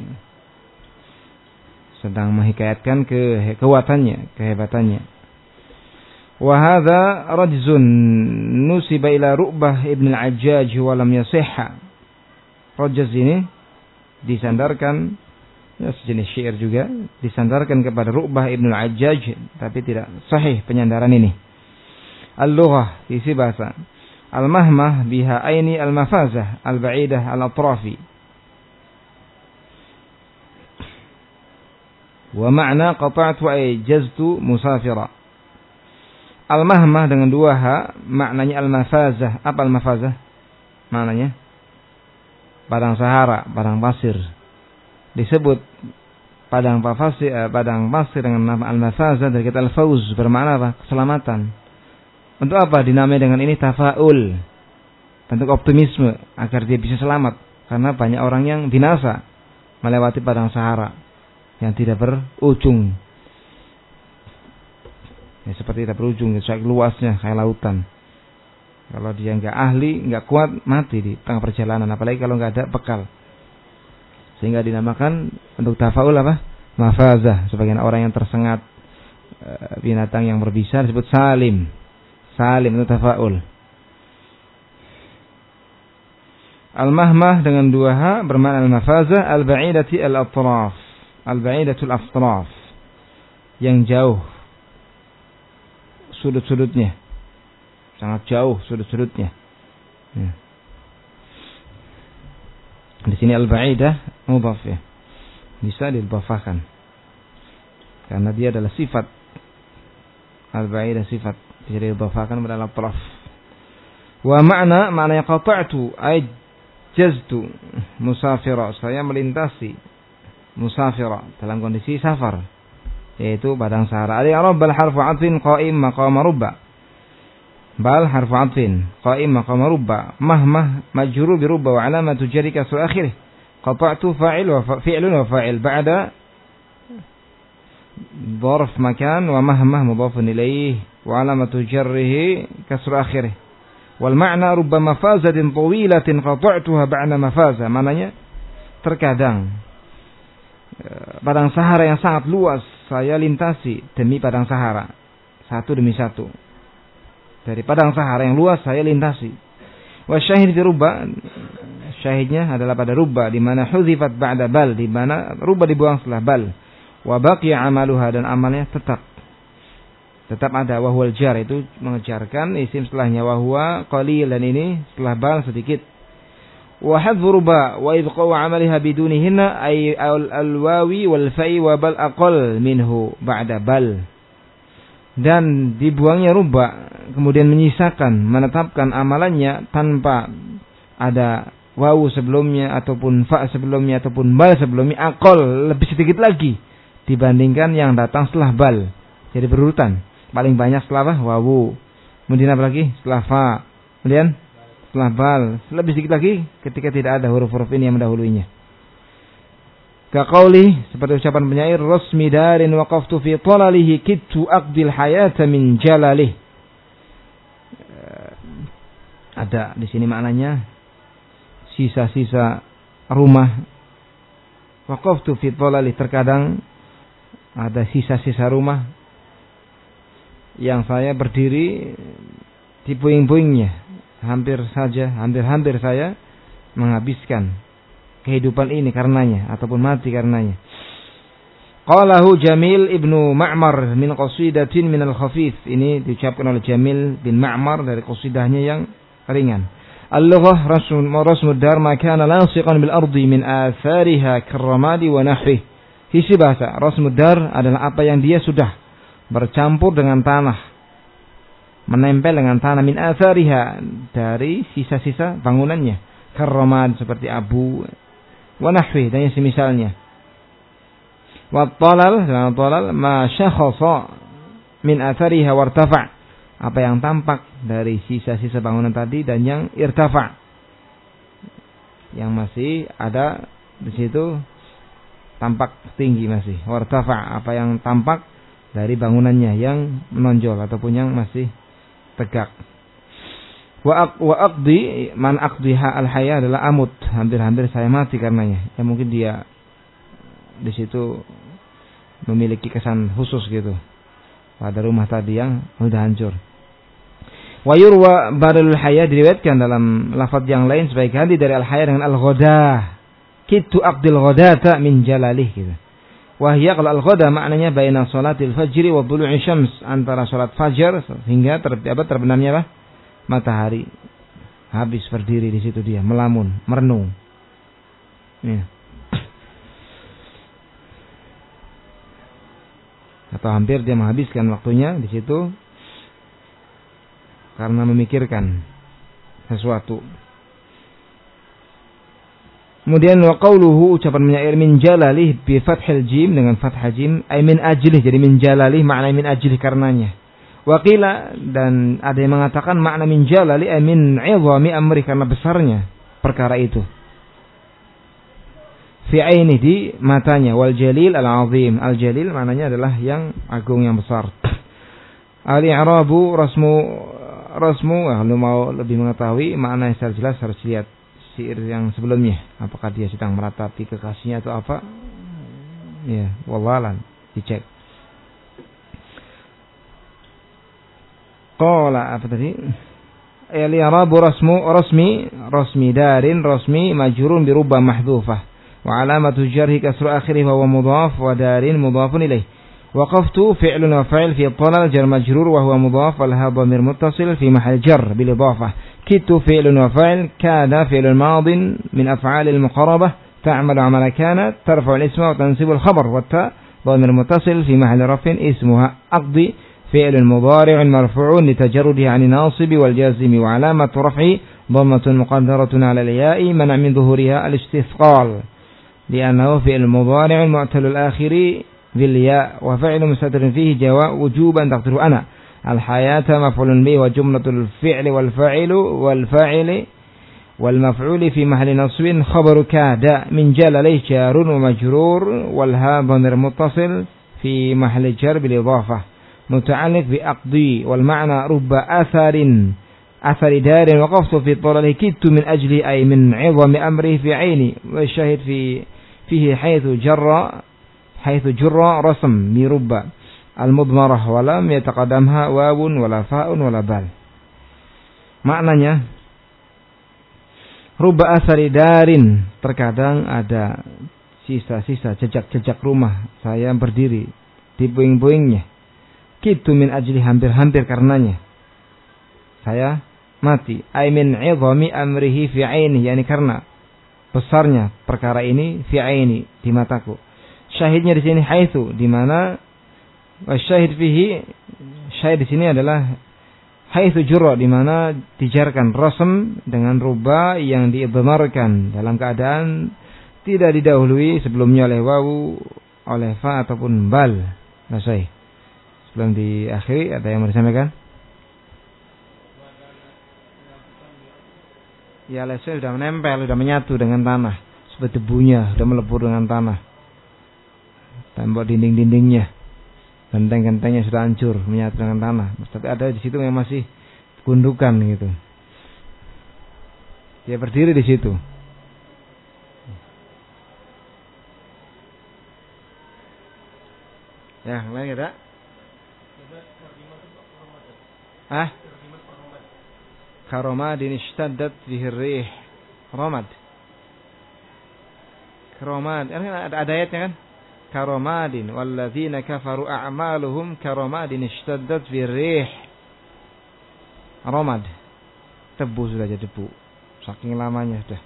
Sedang menghikayatkan kekuatannya, kehebatannya. Wa hadza rajzun nusiba ila Ru'bah ibn al-Ajjaj wa lam yasihha. Rajz ini disandarkan, ya sejenis syair juga, disandarkan kepada Ru'bah ibn al-Ajjaj, tapi tidak sahih penyandaran ini. Al-lughah, isi bahasa. Al-mahmah biha aini al-mafazah al-ba'idah al-atrafi. Wa ma'na qata'tu ay jaztu musafira. Al-mahmah dengan dua ha, maknanya al-mafazah. Apa al-mafazah? Maknanya padang sahara, padang pasir. Disebut padang pasir, eh, padang pasir dengan nama al-mafazah dari kata al-fawz, bermakna apa? Keselamatan. Untuk apa dinamai dengan ini? Tafaul, bentuk optimisme agar dia bisa selamat, karena banyak orang yang binasa melewati padang sahara yang tidak berujung. Ya, seperti tidak berujung, kayak luasnya kayak lautan. Kalau dia nggak ahli, nggak kuat, mati di tengah perjalanan. Apalagi kalau nggak ada bekal. Sehingga dinamakan untuk tafaul apa? Mafazah. Sebagian orang yang tersengat binatang yang berbisa disebut salim. Salim itu tafaul. Al-mahmah dengan dua ha bermakna al-mafazah al-ba'idati al-atraf. Al-ba'idatul atraf. Yang jauh sudut-sudutnya. Sangat jauh sudut-sudutnya. Ya. Di sini al-ba'idah mudhaf ya. Bisa didhafahkan. Karena dia adalah sifat. Al-ba'idah sifat. Bisa didhafahkan pada al-atraf. Wa ma'na, maknanya qata'tu ay jaztu musafira. Saya melintasi musafira dalam kondisi safar, yaitu padang sahara. Al-i'rab bal harfu 'athfin qa'im maqam rubba. Bal harfu 'athfin qa'im maqam rubba. Mahmah majrur bi rubba wa 'alamatu jarri kasr akhirih. Qata'tu fa'il wa fi'lun wa fa'il ba'da dharf makan wa mahmah mudhafun ilayh wa 'alamatu jarrihi kasr akhirih. Wal ma'na rubba mafazatin tawilatin qata'tuha ba'da mafaza. Maknanya terkadang padang sahara yang sangat luas saya lintasi demi padang sahara, satu demi satu. Dari padang sahara yang luas saya lintasi. Wa syahid fi rubba, syahidnya adalah pada rubba di mana huzifat ba'da bal, di mana rubba dibuang setelah bal. Wa baqiya amaluha, dan amalnya tetap tetap ada. Wa huwal jar, itu mengejarkan isim setelahnya. Wa huwa qalil, dan ini setelah bal sedikit. Wa hadfu rubba wa idqa wa amaliha bidunihinna ay al-wawi wal fa'i wa bal aqal minhu ba'da bal. dan dibuangnya rubba, kemudian menyisakan, menetapkan amalannya tanpa ada wawu sebelumnya ataupun fa sebelumnya ataupun bal sebelumnya, aqall, lebih sedikit lagi dibandingkan yang datang setelah bal. Jadi berurutan, paling banyak setelah wawu, kemudian apa lagi? Setelah fa, kemudian setelah bal, lebih sedikit lagi ketika tidak ada huruf-huruf ini yang mendahuluinya. Kaqauli, seperti ucapan penyair, rasmi darin waqaftu fi talalihi kittu aqdil hayata min jalalih. Ada di sini maknanya sisa-sisa rumah. Waqaftu fi talalihi, terkadang ada sisa-sisa rumah yang saya berdiri di puing-puingnya. Hampir saja, hampir-hampir saya menghabiskan kehidupan ini karenanya ataupun mati karenanya. Qalahu Jamil ibnu Ma'mar min qasidatin min al-khafif. Ini diucapkan oleh Jamil bin Ma'mar dari qasidahnya yang ringan. Al-lughah rasmud dar ma kana lasiqan bil ardi min athariha karramadi wa nahwi. Sisi bahasa rasmud dar adalah apa yang dia sudah bercampur dengan tanah, menempel dengan tanah, min athariha, dari sisa-sisa bangunannya, karramad seperti abu, wa nahwi, dan yang semisalnya. Wa talal, dan talal ma syakhasa min athariha wartafa, apa yang tampak dari sisa-sisa bangunan tadi dan yang irtafa, yang masih ada di situ, tampak tinggi masih. Wartafa, apa yang tampak dari bangunannya yang menonjol ataupun yang masih tegak. Wa aqdi, man aqdiha al-haya adalah amut, hampir-hampir saya mati karenanya. Ya mungkin dia di situ memiliki kesan khusus gitu pada rumah tadi yang sudah hancur. Wa yurwa badalul haya, diriwayatkan dalam lafaz yang lain sebagai ganti dari al-haya dengan al-ghadah. Kitu aqdil ghadata min jalalih gitu. Wahya, kalau al-ghada maknanya baina salatil fajri wa dhulu'i syams, antara salat fajar hingga ter, apa, terbenamnya apa? Matahari. Habis berdiri di situ dia, melamun, merenung. Ya. Atau hampir dia menghabiskan waktunya di situ karena memikirkan sesuatu. Kemudian wa qawluhu, ucapan penyair, min jalalih bi fathil jim, dengan fathah jim, ay min ajlih, jadi min jalalih makna min ajlih karenanya. Wa qila, dan ada yang mengatakan makna min jalalih ay min 'idhami amri, karena besarnya perkara itu. Fi aini, di matanya. Wal jalil al-'azim, al jalil maknanya adalah yang agung, yang besar. Al-i'rabu rasmu rasmu, kalau mau lebih mengetahui makna yang secara jelas harus lihat syair yang sebelumnya, apakah dia sedang meratapi kekasihnya atau apa, ya wallahan, dicek. Qala, apa tadi? Al-i'rabu rasmu rasmi rasmi darin rasmi majrurun bi rubba mahdhufah wa alamatu jarhi kasru akhirih wa huwa mudhaf wa darin mudhafun ilaih. Waqaftu fi'lun wa fa'il fi talal jar majrur wa huwa mudhaf wal ha dhamir muttasil fi mahall jar bil idhafah. كدت فعل وفاعل، كاد فعل ماض من أفعال المقاربة تعمل عمل كان ترفع الاسم وتنصب الخبر، والتاء ضمير متصل في محل رفع اسمها. أقضي فعل مضارع مرفوع لتجرده عن الناصب والجازم وعلامة رفعه ضمة مقدرة على الياء منع من ظهورها الاستثقال لأنه فعل مضارع معتل الآخر بالياء وفعل مستتر فيه جواء وجوبا تقدر أنا. الحياة مفعول به وجملة الفعل والفاعل والفاعل والمفعول في محل نصب خبر كاد من جلله جار ومجرور والها ضمير متصل في محل جر بالإضافة متعلق بأقضي والمعنى رب أثر أثر دار وقفت في طلله كدت من أجل أي من عظم أمره في عيني والشاهد في فيه حيث جر حيث جر رسم برب al-mudmarah walam yataqaddamha wawun wala fa'un wala bal. Maknanya, rubba asari darin, terkadang ada sisa-sisa jejak-jejak rumah saya berdiri di puing-puingnya. Kitu min ajli, hampir-hampir karenanya saya mati. Ay min 'idhami amrihi fi 'aini, yakni karena besarnya perkara ini fi 'aini, di mataku. Syahidnya di sini haitsu, di mana wasyahid fihi, syahid di sini adalah haitsu jurra, di mana dijarkan rasm dengan ruba yang diidmarkan dalam keadaan tidak didahului sebelumnya oleh wawu, oleh fa ataupun bal. Nah, saya sebelum diakhiri ada yang mau disampaikan? Ya, lesnya sudah menempel, sudah menyatu dengan tanah, seperti debunya sudah melebur dengan tanah. Tembok dinding-dindingnya, genteng-gentengnya sudah hancur, menyatu dengan tanah. Tapi ada di situ yang masih gundukan gitu. Dia berdiri di situ. Ya, lain ada? Ah? Karomadin ishtaddat bihi rih. Ramad. Karomad. Ada ayatnya kan? Karomadin walladzina kafaru a'maluhum karomadin ishtaddat bihi rih. Ramad. Debu sudah jadi debu. Saking lamanya sudah.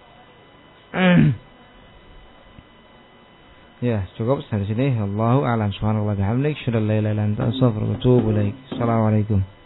Ya, cukup dari sini. Allahu a'lam. Subhanallah wa bihamdihi, asyhadu an la ilaha illa anta, astaghfiruka wa atubu ilaik. Assalamualaikum.